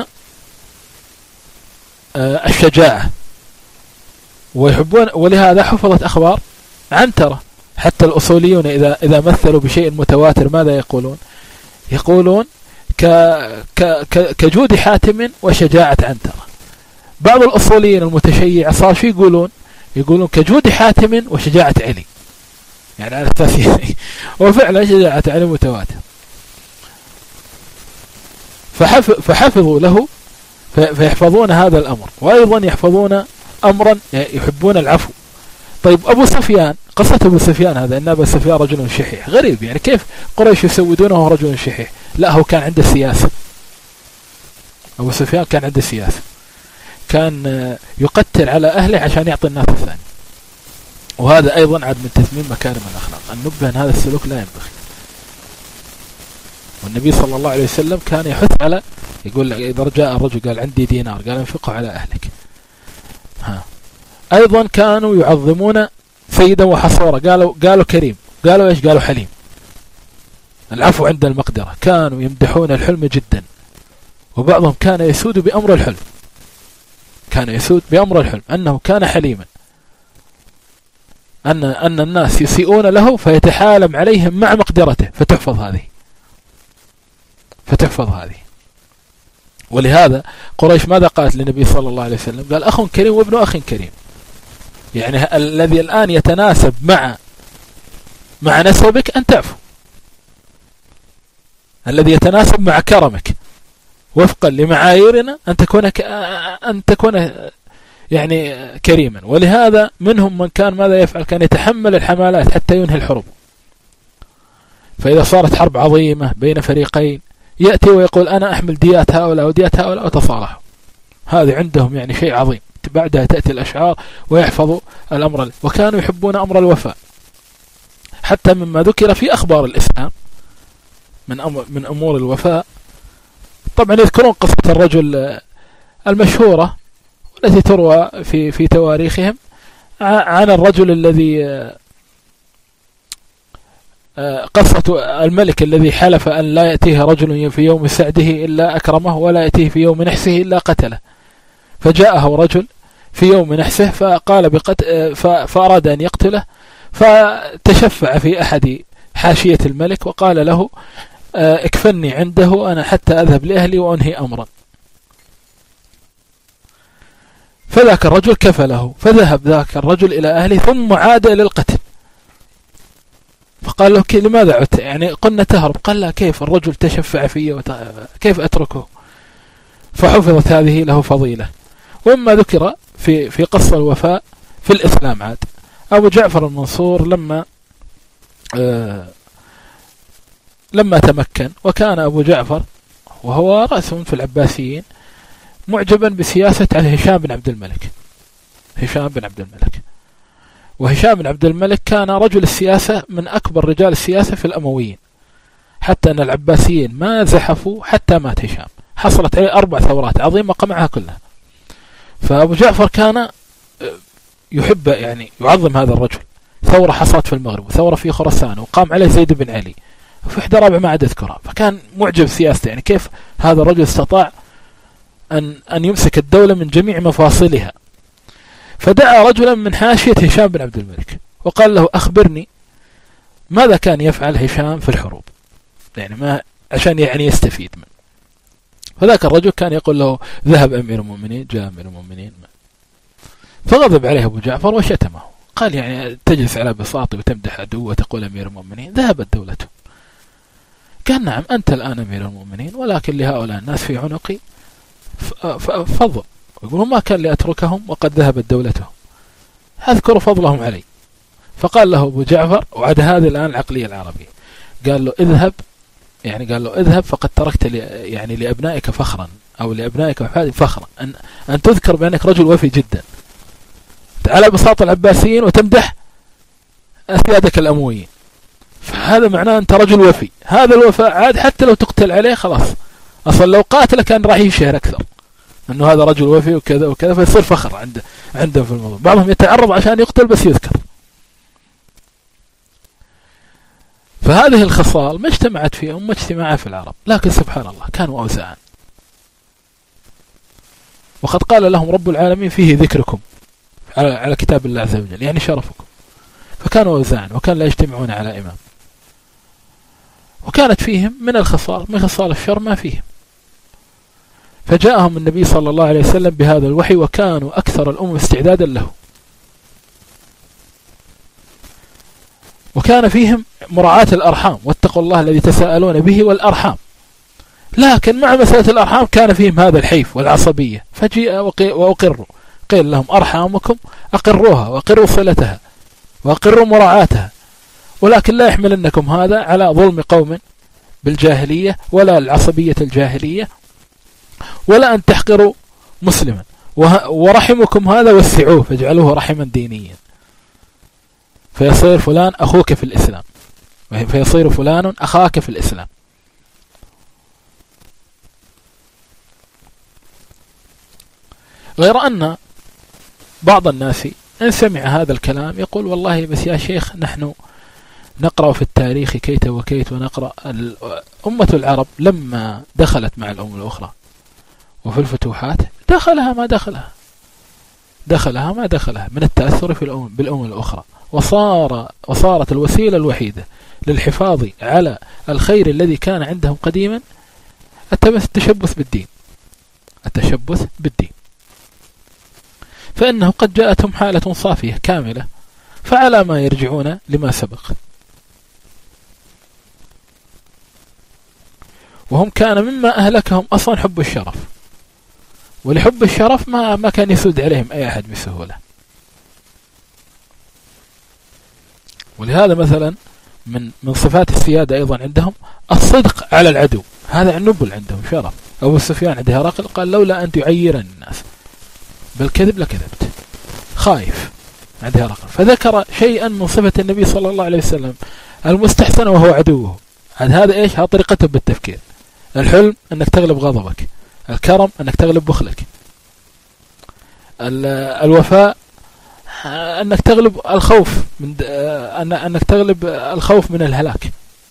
الشجاعة ويحبون. ولهذا حفظت أخبار عنترة، حتى الأصوليون إذا إذا مثلوا بشيء متواتر ماذا يقولون؟ يقولون ك ك كجود حاتم وشجاعة عنترة. بعض الأصوليين المتشيع صار شو يقولون؟ يقولون كجود حاتم وشجاعة علي، يعني على أساس وفعلا شجاعة علي متواتر. فحفظوا له فيحفظون هذا الأمر، وأيضا يحفظون أمرا يحبون العفو. طيب أبو سفيان، قصة أبو سفيان هذا أن أبو سفيان رجل شحيح، غريب يعني كيف قريش يسودونه رجل شحيح؟ لا، هو كان عنده سياسة. أبو سفيان كان عنده سياسة، كان يقتل على أهله عشان يعطي الناس الثاني. وهذا أيضا عاد من تثمين مكارم الأخلاق، أن نبه أن هذا السلوك لا ينبغي. والنبي صلى الله عليه وسلم كان يحث على، يقول إذا جاء الرجل قال عندي دينار، قال انفقه على أهلك. ها. أيضا كانوا يعظمون سيدا وحصورا، قالوا قالوا كريم، قالوا إيش؟ قالوا حليم. العفو عند المقدرة، كانوا يمدحون الحلم جدا، وبعضهم كان يسود بأمر الحلم، كان يسود بأمر الحلم أنه كان حليما، أن أن الناس يسيئون له فيتحالم عليهم مع مقدرته، فتحفظ هذه فتحفظ هذه. ولهذا قريش ماذا قالت للنبي صلى الله عليه وسلم؟ قال أخ كريم وابن أخ كريم، يعني الذي الآن يتناسب مع مع نسبك أن تعفو، الذي يتناسب مع كرمك وفقا لمعاييرنا أن تكون ك... أن تكون يعني كريما. ولهذا منهم من كان ماذا يفعل؟ كان يتحمل الحملات حتى ينهي الحروب. فإذا صارت حرب عظيمة بين فريقين يأتي ويقول أنا أحمل ديات هؤلاء وديات هؤلاء وتصالحوا. هذا عندهم يعني شيء عظيم. بعدها تأتي الأشعار ويحفظوا الأمر، وكانوا يحبون أمر الوفاء، حتى مما ذكر في أخبار الإسلام من أمر من أمور الوفاء. طبعا يذكرون قصة الرجل المشهورة التي تروى في في تواريخهم عن الرجل الذي قصة الملك الذي حلف أن لا يأتيه رجل في يوم سعده إلا أكرمه، ولا يأتيه في يوم نحسه إلا قتله. فجاءه رجل في يوم نحسه فقال بقتل، فأراد أن يقتله، فتشفع في أحد حاشية الملك وقال له اكفني عنده أنا حتى أذهب لأهلي وأنهي أمرا. فذاك الرجل كفله، فذهب ذاك الرجل إلى أهله ثم عاد للقتل. فقال له لماذا عدت؟ يعني قلنا تهرب. قال لا، كيف الرجل تشفع فيه كيف أتركه؟ فحفظت هذه له فضيلة. وما ذكر في في قصة الوفاء في الإسلام عاد أبو جعفر المنصور لما آه لما تمكن، وكان أبو جعفر وهو رأس في العباسيين معجبا بسياسة على هشام بن عبد الملك. هشام بن عبد الملك وهشام بن عبد الملك كان رجل السياسة من أكبر رجال السياسة في الأمويين، حتى أن العباسيين ما زحفوا حتى مات هشام. حصلت عليه أربع ثورات عظيمة قمعها كلها. فأبو جعفر كان يحب يعني يعظم هذا الرجل. ثورة حصلت في المغرب وثورة في خراسان وقام عليه زيد بن علي وفي إحدى رابع ما عاد أذكرها. فكان معجب سياسته، يعني كيف هذا الرجل استطاع أن أن يمسك الدولة من جميع مفاصلها. فدعا رجلا من حاشية هشام بن عبد الملك وقال له أخبرني ماذا كان يفعل هشام في الحروب، يعني ما عشان يعني يستفيد منه. فذاك الرجل كان يقول له ذهب أمير المؤمنين، جاء أمير المؤمنين. فغضب عليه أبو جعفر وشتمه، قال يعني تجلس على بساطي وتمدح عدو وتقول أمير المؤمنين، ذهبت دولته. قال نعم أنت الآن أمير المؤمنين، ولكن لهؤلاء الناس في عنقي فضل، يقولون ما كان لأتركهم وقد ذهبت دولتهم، أذكر فضلهم علي. فقال له أبو جعفر، وعد هذه الآن العقلية العربية، قال له اذهب، يعني قال له اذهب فقد تركت يعني لأبنائك فخرا أو لأبنائك فخرا أن, أن تذكر بأنك رجل وفي جدا على بساط العباسيين وتمدح أسيادك الأمويين. فهذا معناه أنت رجل وفي. هذا الوفاء عاد حتى لو تقتل عليه خلاص، أصلا لو قاتل كان راح يشهر أكثر أنه هذا رجل وفي وكذا وكذا، فيصير فخر عنده عنده في الموضوع. بعضهم يتعرض عشان يقتل بس يذكر. فهذه الخصال ما اجتمعت في أمة اجتماعها في العرب، لكن سبحان الله كانوا أوزاعا. وقد قال لهم رب العالمين فيه ذكركم على على كتاب الله عز وجل، يعني شرفكم. فكانوا أوزاعا وكان لا يجتمعون على إمام. وكانت فيهم من الخصال من خصال الشر ما فيهم. فجاءهم النبي صلى الله عليه وسلم بهذا الوحي، وكانوا أكثر الأمم استعدادا له، وكان فيهم مراعاة الأرحام، واتقوا الله الذي تساءلون به والأرحام. لكن مع مسألة الأرحام كان فيهم هذا الحيف والعصبية، فجيء وأقروا، قيل لهم أرحامكم أقروها وأقروا صلتها وأقروا مراعاتها، ولكن لا يحملنكم هذا على ظلم قوم بالجاهلية، ولا العصبية الجاهلية، ولا أن تحقروا مسلما، ورحمكم هذا وسعوه فاجعلوه رحما دينيا، فيصير فلان أخوك في الإسلام، فيصير فلان أخاك في الإسلام. غير أن بعض الناس إن سمع هذا الكلام يقول والله بس يا شيخ نحن نقرأ في التاريخ كيت وكيت، ونقرأ أمة العرب لما دخلت مع الأمم الأخرى وفي الفتوحات دخلها ما دخلها دخلها ما دخلها من التأثر في الأمم بالأمم الأخرى، وصار وصارت الوسيلة الوحيدة للحفاظ على الخير الذي كان عندهم قديما التشبث بالدين التشبث بالدين فإنه قد جاءتهم حالة صافية كاملة، فعلى ما يرجعون لما سبق. وهم كان مما أهلكهم أصلا حب الشرف، ولحب الشرف ما ما كان يسود عليهم أي أحد بسهولة. ولهذا مثلا من من صفات السيادة أيضا عندهم الصدق على العدو، هذا النبل عندهم شرف. أبو سفيان عند هرقل قال لولا أن تعيرني الناس بالكذب لكذبت، خايف عند هرقل، فذكر شيئا من صفة النبي صلى الله عليه وسلم المستحسن وهو عدوه. هذا إيش؟ هذا طريقته بالتفكير. الحلم أنك تغلب غضبك، الكرم أنك تغلب بخلك، الوفاء أنك تغلب الخوف من أنك تغلب الخوف من الهلاك،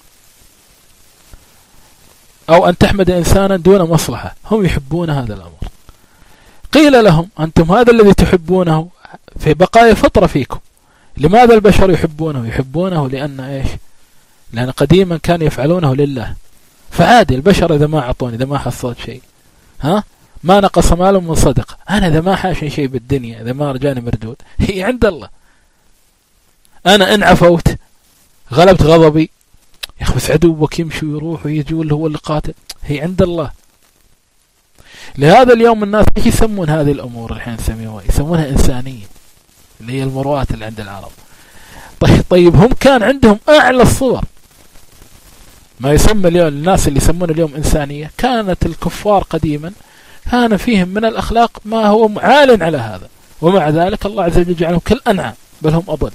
أو أن تحمد إنسانا دون مصلحة. هم يحبون هذا الأمر. قيل لهم أنتم هذا الذي تحبونه في بقايا فطرة فيكم. لماذا البشر يحبونه؟ يحبونه لأن إيش؟ لأن قديما كانوا يفعلونه لله، فعادي البشر إذا ما أعطوني، إذا ما حصلت شيء، ها ما نقص مال من صدق، أنا إذا ما حاشني شيء بالدنيا، إذا ما رجاني مردود، هي عند الله. أنا إن عفوت غلبت غضبي، يا أخي بس عدوك يمشي ويروح ويجي واللي هو اللي قاتل، هي عند الله. لهذا اليوم الناس ايش يسمون هذه الأمور الحين نسميها؟ يسمونها إنسانية، اللي هي المروءات اللي عند العرب. طيب, طيب هم كان عندهم أعلى الصور ما يسمى اليوم الناس اللي يسمون اليوم إنسانية. كانت الكفار قديما كان فيهم من الأخلاق ما هو عال على هذا، ومع ذلك الله عز وجل جعلهم كالأنعام بل هم أضل.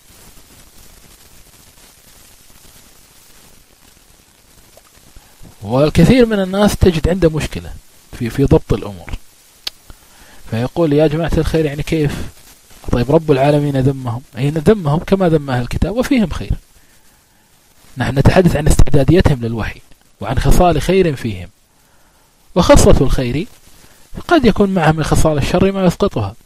والكثير من الناس تجد عنده مشكلة في في ضبط الأمور، فيقول يا جماعة الخير يعني كيف؟ طيب رب العالمين ذمهم، أي ذمهم كما ذم أهل الكتاب وفيهم خير. نحن نتحدث عن استعداديتهم للوحي وعن خصال خير فيهم، وخصلة الخير قد يكون معها من خصال الشر ما يسقطها.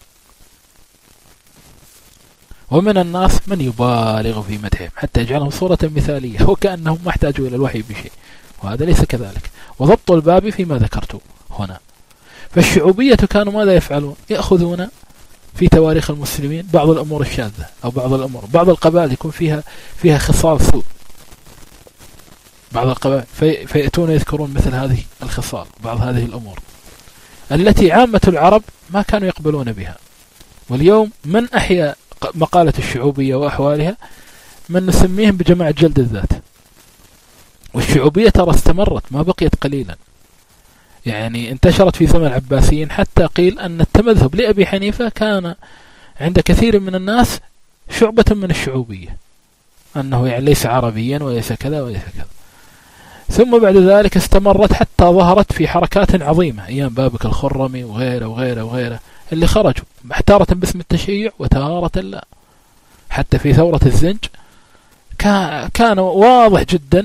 ومن الناس من يبالغ في مدحهم حتى يجعلهم صورة مثالية وكأنهم ما احتاجوا إلى الوحي بشيء، وهذا ليس كذلك. وضبط الباب فيما ذكرت هنا. فالشعوبية كانوا ماذا يفعلون؟ يأخذون في تواريخ المسلمين بعض الأمور الشاذة أو بعض الأمور، بعض القبائل يكون فيها فيها خصال سوء، بعض القبائل في فيأتون يذكرون مثل هذه الخصال، بعض هذه الأمور التي عامة العرب ما كانوا يقبلون بها. واليوم من أحيا مقالة الشعوبية وأحوالها؟ من نسميهم بجماعة جلد الذات. والشعوبية ترى استمرت ما بقيت قليلا، يعني انتشرت في زمن العباسيين، حتى قيل أن التمذهب لأبي حنيفة كان عند كثير من الناس شعبة من الشعوبية، أنه يعني ليس عربيا وليس كذا وليس كذا. ثم بعد ذلك استمرت حتى ظهرت في حركات عظيمة أيام بابك الخرمي وغيره وغيره وغيره، اللي خرجوا محتارة باسم التشيع وتارة لا. حتى في ثورة الزنج كان واضح جدا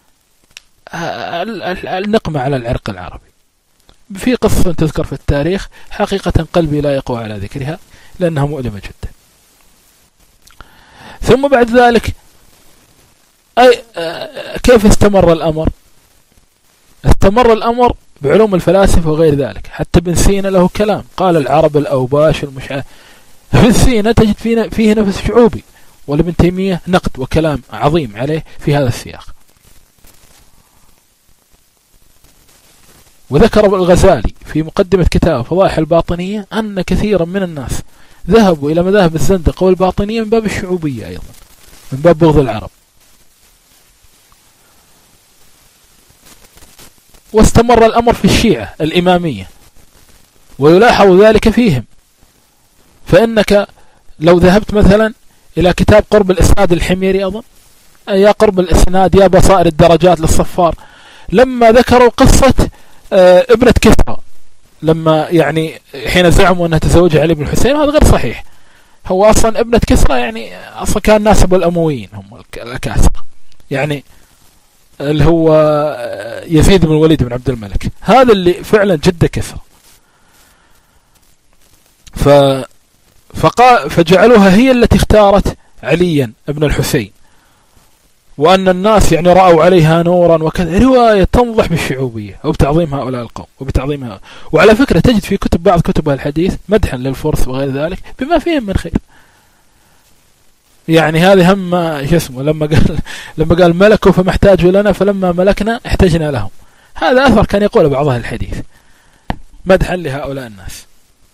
النقمة على العرق العربي. في قصة تذكر في التاريخ حقيقة قلبي لا يقوى على ذكرها لأنها مؤلمة جدا. ثم بعد ذلك أي كيف استمر الأمر؟ استمر الأمر بعلوم الفلاسفة وغير ذلك. حتى ابن سينا له كلام، قال العرب الأوباش والمشع. ابن سينا تجد فيه, فيه نفس شعوبي، والابن تيمية نقد وكلام عظيم عليه في هذا السياق. وذكر الغزالي في مقدمة كتاب فضائح الباطنية أن كثيرا من الناس ذهبوا إلى مذاهب الزندقة والباطنية من باب الشعوبية أيضا، من باب بغض العرب. واستمر الأمر في الشيعة الإمامية، ويلاحظ ذلك فيهم. فإنك لو ذهبت مثلا إلى كتاب قرب الإسناد الحميري أظن، يا قرب الإسناد يا بصائر الدرجات للصفار، لما ذكروا قصة ابنة كسرى، لما يعني حين زعموا أنها تزوجها علي بن الحسين، هذا غير صحيح. هو أصلا ابنة كسرى يعني أصلا كان ناسب الأمويين هم الكاسرة، يعني اللي هو يزيد بن الوليد بن عبد الملك، هذا اللي فعلا جد كسرى. ف فقا فجعلوها هي التي اختارت عليا ابن الحسين، وأن الناس يعني رأوا عليها نورا وكذا، رواية تنضح بالشعوبية أو بتعظيم هؤلاء القوم وبتعظيمها. وعلى فكرة تجد في كتب بعض كتب الحديث مدحا للفرس وغير ذلك بما فيهم من خير. يعني هذه هم شو اسمه لما قال لما قال ملكوا فما احتاجوا لنا فلما ملكنا احتجنا لهم، هذا أثر كان يقول بعض أهل الحديث مدحا لهؤلاء الناس.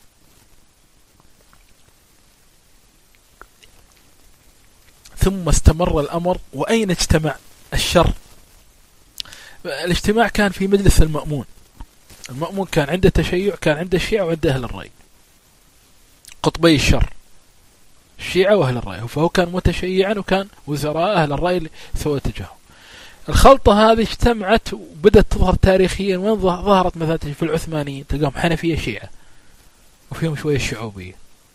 ثم استمر الأمر. وأين اجتمع الشر؟ الاجتماع كان في مجلس المأمون. المأمون كان عنده تشيع، كان عنده الشيعة وعنده أهل الرأي، قطبي الشر، الشيعة وأهل الرأي. فهو كان متشيعا وكان وزراء أهل الرأي اللي سووا اتجاهه. الخلطة هذه اجتمعت وبدأت تظهر تاريخيا. وين ظهرت مثلا في العثمانيين؟ تلقاهم حنفية شيعة وفيهم شوية الشعوبية.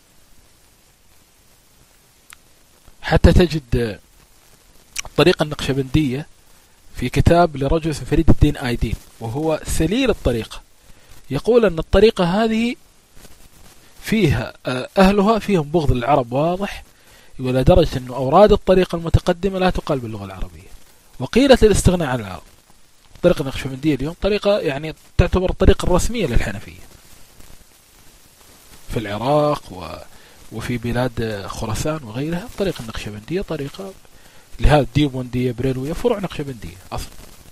حتى تجد الطريقة النقشبندية في كتاب لرجل فريد الدين آيدين، وهو سليل الطريقة، يقول أن الطريقة هذه فيها أهلها فيهم بغض العرب واضح، إلى درجة أن أوراد الطريقة المتقدمة لا تقال باللغة العربية، وقيلت للاستغناء عن العرب. الطريقة النقشبندية اليوم طريقة يعني تعتبر الطريقة الرسمية للحنفية في العراق و وفي بلاد خراسان وغيرها. الطريقة النقشبندية طريقة لهذا الديوبندية بريلوية فروع نقشبندية أصلا،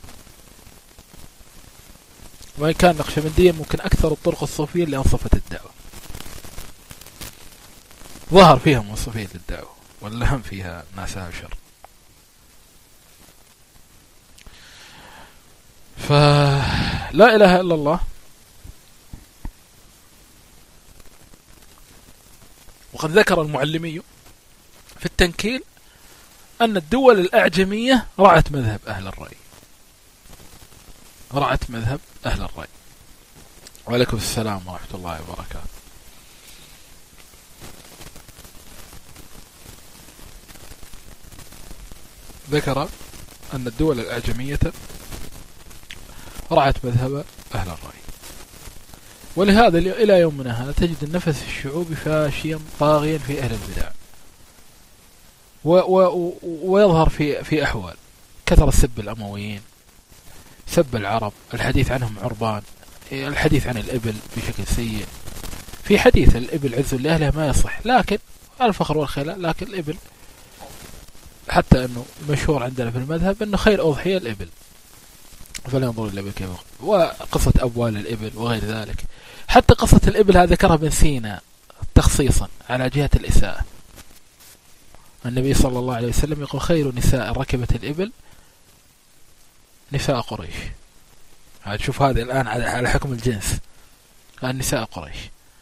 وإن كان نقشبندية ممكن أكثر الطرق الصوفية اللي أنصفت الدعوة، ظهر فيها منصفية الدعوة، والأهم فيها ناسها شر. فلا إله إلا الله. وقد ذكر المعلمي في التنكيل أن الدول الأعجمية رعت مذهب أهل الرأي، رعت مذهب أهل الرأي. وعليكم السلام ورحمة الله وبركاته. ذكر أن الدول الأعجمية رعت مذهب أهل الرأي، ولهذا إلى يومنا هذا تجد النفس الشعوبي فاشيا طاغيا في أهل البدع، ويظهر في في أحوال كثر سب الأمويين، سب العرب، الحديث عنهم عربان، الحديث عن الإبل بشكل سيء. في حديث الإبل عز لأهلها ما يصح، لكن الفخر والخيلاء، لكن الإبل حتى أنه مشهور عندنا في المذهب أنه خير أضحية الإبل، فلا ينظر الإبل كيف. وقصة أبوال الإبل وغير ذلك. حتى قصة الإبل هذا ذكرها ابن سينا تخصيصا على جهة الإساءة. النبي صلى الله عليه وسلم يقول خير نساء ركبت الإبل نساء قريش. شوف هذا الآن على حكم الجنس، النساء قريش.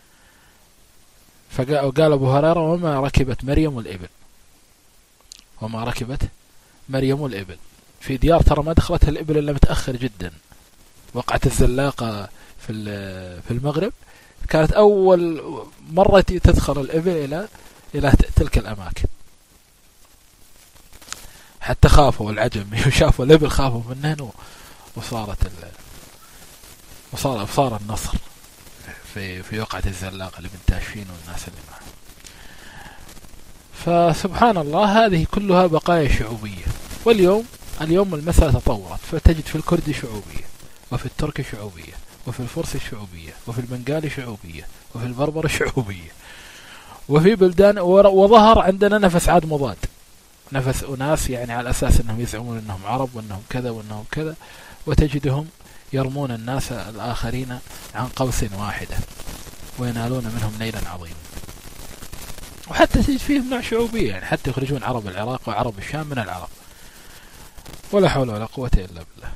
فقال أبو هريرة وما ركبت مريم الإبل، وما ركبت مريم الإبل. في ديار ترى ما دخلتها الإبل إلا متأخر جدا. وقعت الزلاقة في في المغرب، كانت أول مرة تدخل الإبل إلى إلى تلك الأماكن، حتى خافوا العجم شافوا الإبل خافوا منهن، وصارت وصار صار النصر في في وقعة الزلاقة اللي بنت تاشفين والناس اللي معه. فسبحان الله هذه كلها بقايا شعوبية. واليوم اليوم المسألة تطورت، فتجد في الكردي شعوبية وفي التركي شعوبية وفي الفرس شعوبية، وفي البنغالي شعوبية، وفي البربر شعوبية، وفي بلدان، وظهر عندنا نفس عاد مضاد، نفس أناس يعني على أساس أنهم يزعمون أنهم عرب وأنهم كذا وأنهم كذا، وتجدهم يرمون الناس الآخرين عن قوس واحدة وينالون منهم نيلا عظيما. وحتى تجد فيهم نوع شعوبية، يعني حتى يخرجون عرب العراق وعرب الشام من العرب، ولا حول ولا قوة إلا بالله.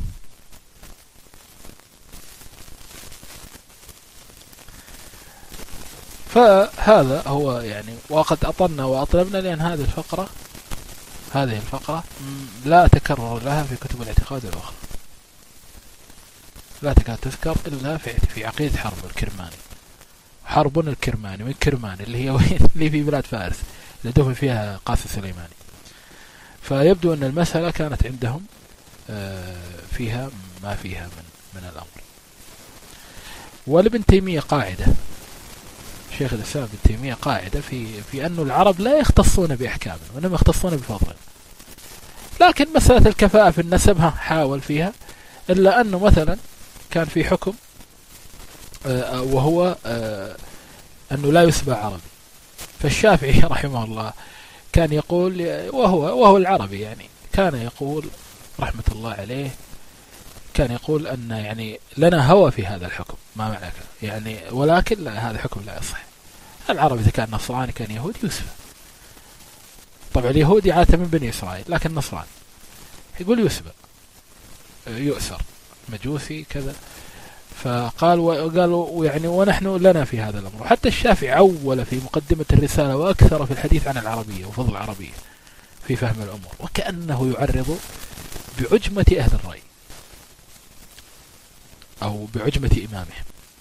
فهذا هو يعني، وقد أطلنا وأطلبنا، لأن هذه الفقرة هذه الفقرة لا تكرر لها في كتب الاعتقاد الأخرى، لا تكاد تذكر إلا في في عقيدة حرب الكرماني، حرب الكرماني من كرمان اللي هي وين اللي في بلاد فارس اللي دفن فيها قاسم سليماني. فيبدو أن المسألة كانت عندهم فيها ما فيها من من الأمر. ولابن تيمية قاعدة، شيخ الإسلام ابن تيمية قاعدة في في أنه العرب لا يختصون بأحكام وإنما يختصون بفضل، لكن مسألة الكفاءة في النسب حاول فيها، إلا أنه مثلا كان في حكم وهو أنه لا يسبى عربي. فالشافعي رحمه الله كان يقول، وهو وهو العربي يعني، كان يقول رحمة الله عليه، كان يقول أن يعني لنا هوى في هذا الحكم، ما معنى يعني، ولكن لا، هذا الحكم لا يصح. العربي إذا كان نصراني كان يهودي يسبى. طبعا اليهودي عادة من بني إسرائيل، لكن نصراني يقول يسبى يؤسر، مجوسي كذا. فقال وقالوا يعني ونحن لنا في هذا الأمر. وحتى الشافعي عول في مقدمة الرسالة وأكثر في الحديث عن العربية وفضل العربية في فهم الأمور، وكأنه يعرض بعجمة أهل الرأي أو بعجمة إمامهم،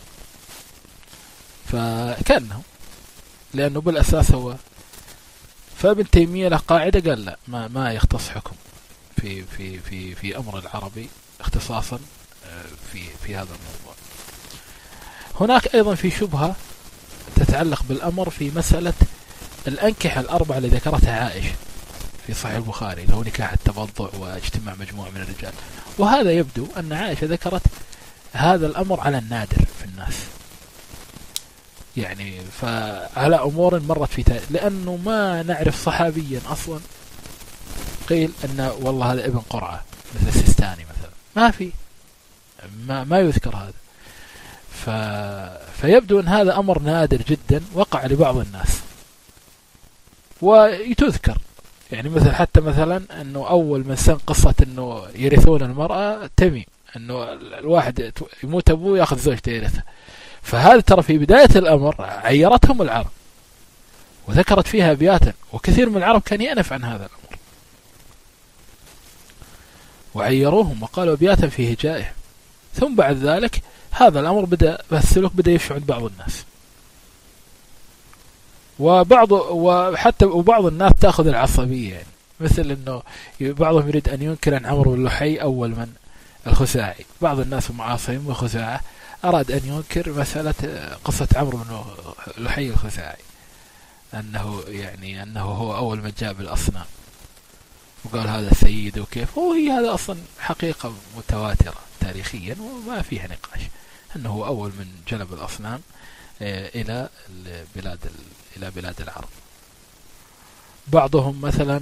فكأنه لأنه بالأساس هو. فابن تيمية له قاعدة قال لا، ما ما يختص حكم في في في في أمر العربي اختصاصا في في هذا الموضوع. هناك أيضا في شبهة تتعلق بالأمر في مسألة الأنكحة الأربعة اللي ذكرتها عائشة في صحيح البخاري، اللي هو نكاح التبضع واجتماع مجموعة من الرجال. وهذا يبدو أن عائشة ذكرت هذا الأمر على النادر في الناس، يعني فعلى أمور مرت في تاريخ، لأنه ما نعرف صحابيا أصلا قيل أن والله هذا ابن قرعة مثل السيستاني مثلا، ما في ما, ما يذكر هذا. ف... فيبدو أن هذا أمر نادر جدا وقع لبعض الناس ويتذكر، يعني مثل حتى مثلا أنه أول من سن قصة أنه يرثون المرأة تميم، أنه الواحد يموت أبوه يأخذ زوجته يرثها. فهذا ترى في بداية الأمر عيرتهم العرب وذكرت فيها أبياتا، وكثير من العرب كان يأنف عن هذا الأمر وعيروهم وقالوا أبياتا في هجائهم. ثم بعد ذلك هذا الأمر بدأ السلوك بدأ يفشع عند بعض الناس، وبعض وحتى وبعض الناس تأخذ العصبية، يعني مثل أنه بعضهم يريد أن ينكر عن عمرو بن لحي أول من الخزاعي. بعض الناس المعاصرين وخزاعة أراد أن ينكر مسألة قصة عمرو بن لحي الخزاعي، أنه يعني أنه هو أول من جاب الأصنام، وقال هذا السيد وكيف، وهي هذا أصلا حقيقة متواترة تاريخيا وما فيها نقاش، أنه هو أول من جلب الأصنام إلى بلاد إلى بلاد العرب. بعضهم مثلا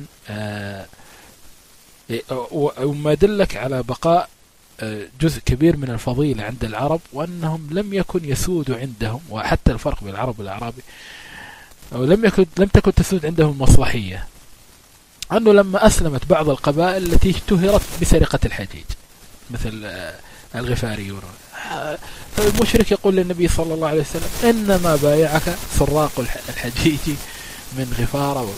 وما يدلك على بقاء جزء كبير من الفضيلة عند العرب، وأنهم لم يكن يسود عندهم، وحتى الفرق بين العرب والأعرابي، أو لم يكن لم تكن تسود عندهم المصلحية، أنه لما أسلمت بعض القبائل التي اشتهرت بسرقة الحجيج مثل الغفاريون، فالمشرك يقول للنبي صلى الله عليه وسلم إنما بايعك سراق الحجيج من غفارة.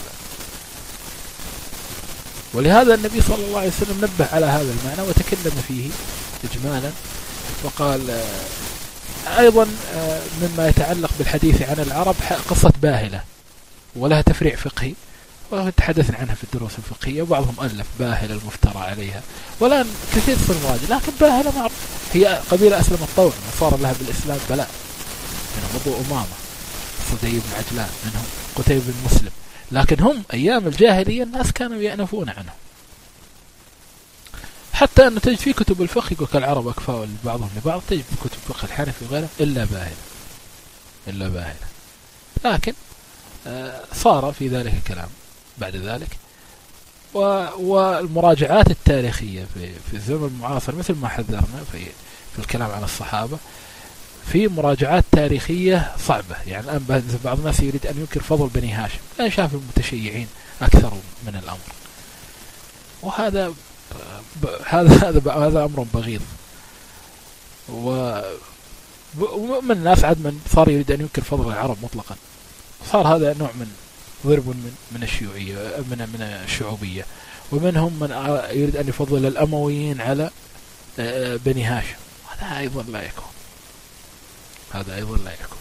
ولهذا النبي صلى الله عليه وسلم نبه على هذا المعنى وتكلم فيه إجمالا، وقال أيضا مما يتعلق بالحديث عن العرب قصة باهلة ولها تفريع فقهي وتحدثنا عنها في الدروس الفقهية، وبعضهم ألف باهلة المفترى عليها، والآن كثير في المراجع، لكن باهلة معروف هي قبيلة أسلمت طوعا وصار لها بالإسلام بلاء، منهم أبو أمامة صدي بن عجلان، منهم قتيبة بن مسلم، لكن هم أيام الجاهلية الناس كانوا يأنفون عنهم. حتى أنه تجد في كتب الفقه يقول كالعرب أكفاء بعضهم لبعض، تجد في كتب فقه الحنفي وغيره إلا باهلة إلا باهلة. لكن صار في ذلك الكلام بعد ذلك. والمراجعات التاريخية في في الزمن المعاصر مثل ما حذرنا في في الكلام عن الصحابة، في مراجعات تاريخية صعبة. يعني الآن بعض الناس يريد أن ينكر فضل بني هاشم، لا شاف المتشيعين أكثر من الأمر، وهذا هذا هذا هذا أمر بغيض. ومن الناس عاد من صار يريد أن ينكر فضل العرب مطلقا، صار هذا نوع من ضرب من من الشيوعية من من الشعوبية. ومنهم من يريد أن يفضل الأمويين على بني هاشم، هذا أيضا لا يكون، هذا أيضا لا يكون.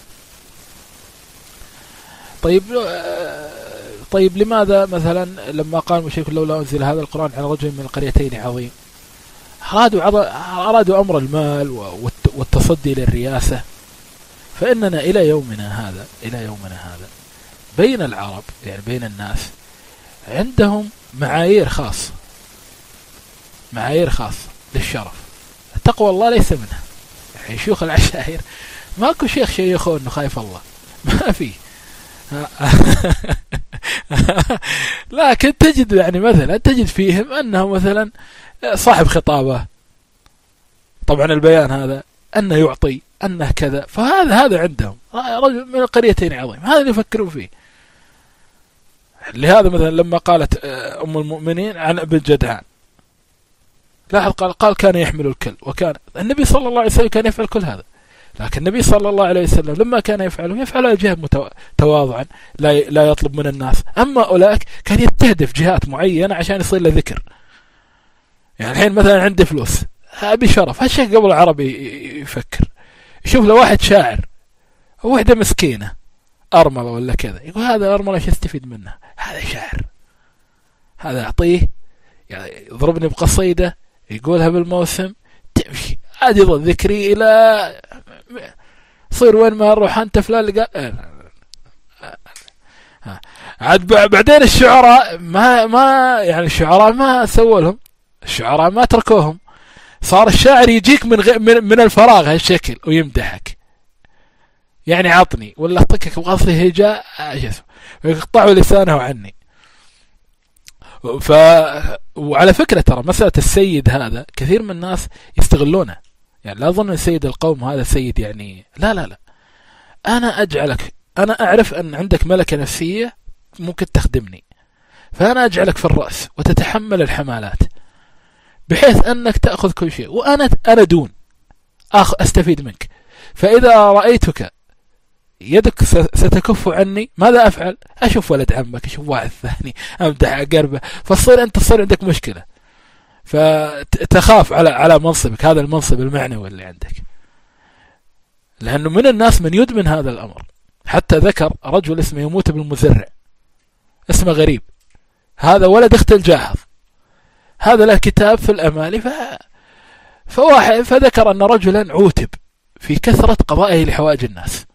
طيب طيب لماذا مثلا لما قال المشرك لولا أنزل هذا القرآن على رجل من القريتين عظيم، أرادوا أرادوا أمر المال والتصدي للرياسة. فإننا إلى يومنا هذا إلى يومنا هذا بين العرب، يعني بين الناس، عندهم معايير خاصة، معايير خاصة للشرف. تقوى الله ليس منها. يعني شيوخ العشائر ماكو شيخ شيخه انه خايف الله، ما في. لكن تجد يعني مثلا تجد فيهم انه مثلا صاحب خطابه، طبعا البيان هذا انه يعطي انه كذا، فهذا هذا عندهم رجل من القريتين عظيم، هذا اللي يفكرون فيه. لهذا مثلا لما قالت ام المؤمنين عن ابن جدعان، لاحظ قال قال كان يحمل الكل، وكان النبي صلى الله عليه وسلم كان يفعل كل هذا، لكن النبي صلى الله عليه وسلم لما كان يفعله يفعله جهة تواضعا لا لا يطلب من الناس. أما أولئك كان يستهدف جهات معينة عشان يصير له ذكر. يعني الحين مثلا عندي فلوس أبي شرف، هالشيء قبل العربي يفكر يشوف له واحد شاعر أو واحدة مسكينة أرملة ولا كذا، يقول هذا أرملة ايش يستفيد منه، هذا شاعر، هذا أعطيه يعني يضربني بقصيدة يقولها بالموسم تمشي، عاد يظل ذكري إلى صير وين ما نروح أنت فلان اللي قال. عاد بعدين الشعراء ما ما يعني الشعراء ما سووا لهم، الشعراء ما تركوهم، صار الشاعر يجيك من غ... من من الفراغ هالشكل ويمدحك، يعني عطني ولا اعطيك بغصه هجاء ويقطعوا لسانه عني. ف وعلى فكرة ترى مسألة السيد هذا كثير من الناس يستغلونه، يعني لا أظن سيد القوم هذا سيد يعني لا لا لا، أنا أجعلك، أنا أعرف أن عندك ملكة نفسية ممكن تخدمني، فأنا أجعلك في الرأس وتتحمل الحمالات بحيث أنك تأخذ كل شيء، وأنا أنا دون أخ أستفيد منك. فإذا رأيتك يدك ستكف عني ماذا أفعل؟ أشوف ولد عمك، أشوف واحد ثاني أمدح أقربه، فتصير أنت تصير عندك مشكلة، فتخاف على على منصبك، هذا المنصب المعنوي اللي عندك. لأنه من الناس من يدمن هذا الأمر. حتى ذكر رجل اسمه يموت بالمزرع، اسمه غريب، هذا ولد اخت الجاحظ، هذا له كتاب في الأمالي. ف... فواحد فذكر أن رجلا عوتب في كثرة قضائه لحوائج الناس،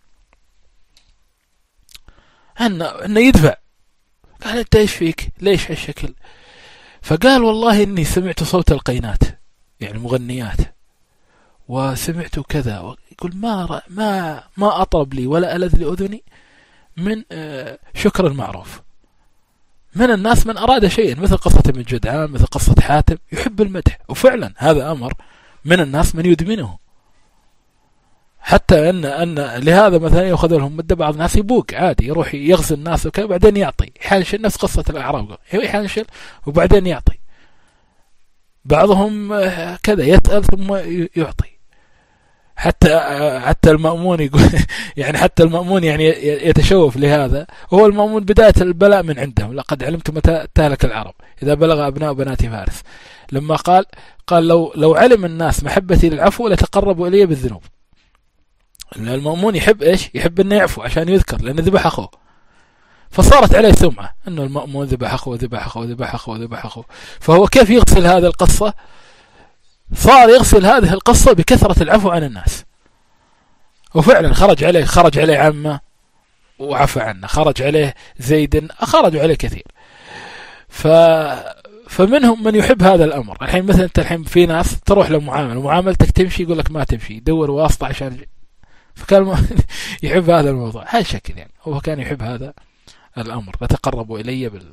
أنه أنه يدفع. قال أنت إيش فيك؟ ليش هالشكل؟ فقال والله إني سمعت صوت القينات، يعني مغنيات، وسمعت كذا. يقول ما ما ما أطرب لي ولا ألذ لأذني من شكر المعروف. من الناس من أراد شيئا مثل قصة ابن جدعان، مثل قصة حاتم، يحب المدح، وفعلا هذا أمر من الناس من يدمنه. حتى أن أن لهذا مثلا يأخذ لهم مدة، بعض الناس يبوق عادي يروح يغزل الناس وكذا وبعدين يعطي، يحنشل نفس قصة الأعراب، يحنشل وبعدين يعطي. بعضهم كذا يسأل ثم يعطي. حتى حتى المأمون يقول يعني حتى المأمون يعني يتشوف لهذا، وهو المأمون بداية البلاء من عندهم. لقد علمت متى تهلك العرب إذا بلغ أبناء بنات فارس. لما قال قال لو لو علم الناس محبتي للعفو لتقربوا إلي بالذنوب. المأمون يحب إيش؟ يحب إنه يعفو عشان يذكر، لأنه ذبح أخوه، فصارت عليه سمعة إنه المأمون ذبح أخوه ذبح أخوه ذبح أخوه ذبح أخوه. فهو كيف يغسل هذه القصة؟ صار يغسل هذه القصة بكثرة العفو عن الناس، وفعلا خرج عليه خرج عليه عمه وعفى عنه، خرج عليه زيد، خرجوا عليه كثير. ف فمنهم من يحب هذا الأمر. الحين مثلا أنت الحين في ناس تروح لمعامل ومعاملتك تمشي يقول لك ما تمشي، يدور واسطة عشان، فكان يحب هذا الموضوع. هذا شكل يعني هو كان يحب هذا الأمر، لا تقربوا إلي بال.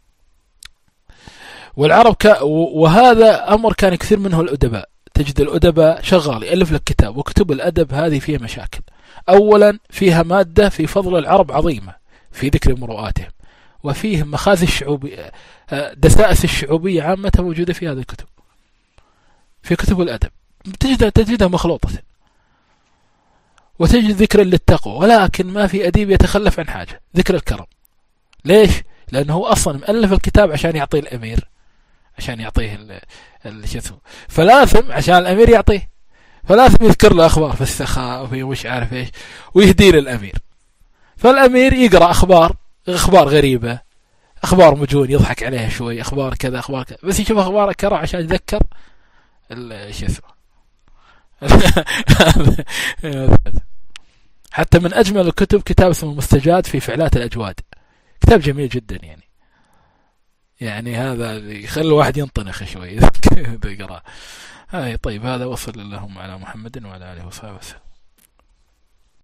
والعرب ك... وهذا أمر كان كثير منه الأدباء. تجد الأدباء شغال يألف لك كتاب، وكتب الأدب هذه فيها مشاكل. أولا فيها مادة في فضل العرب عظيمة في ذكر مروءاتهم، وفيه مخازن الشعوبية، دسائس الشعوبية عامة موجودة في هذه الكتب، في كتب الأدب تجدها تجدها مخلوطة. وتجد ذكر للتقوى، ولكن ما في أديب يتخلف عن حاجة، ذكر الكرم. ليش؟ لأنه أصلا مؤلف الكتاب عشان يعطيه الأمير، عشان يعطيه الشثو، فلازم عشان الأمير يعطيه، فلازم يذكر له أخبار في السخاء وفي مش عارف إيش، ويهدي للأمير. فالأمير يقرأ أخبار أخبار غريبة، أخبار مجون يضحك عليها شوي، أخبار كذا أخبار كذا، بس يشوف أخبار كرة عشان يتذكر الشثو. حتى من أجمل الكتب كتاب اسمه المستجاد في فعلات الأجواد، كتاب جميل جدا يعني، يعني هذا يخلي الواحد ينطنخ شوي إذا يقرأ. هاي طيب، هذا وصل اللهم على محمد وعلى آله وصحبه وسلم.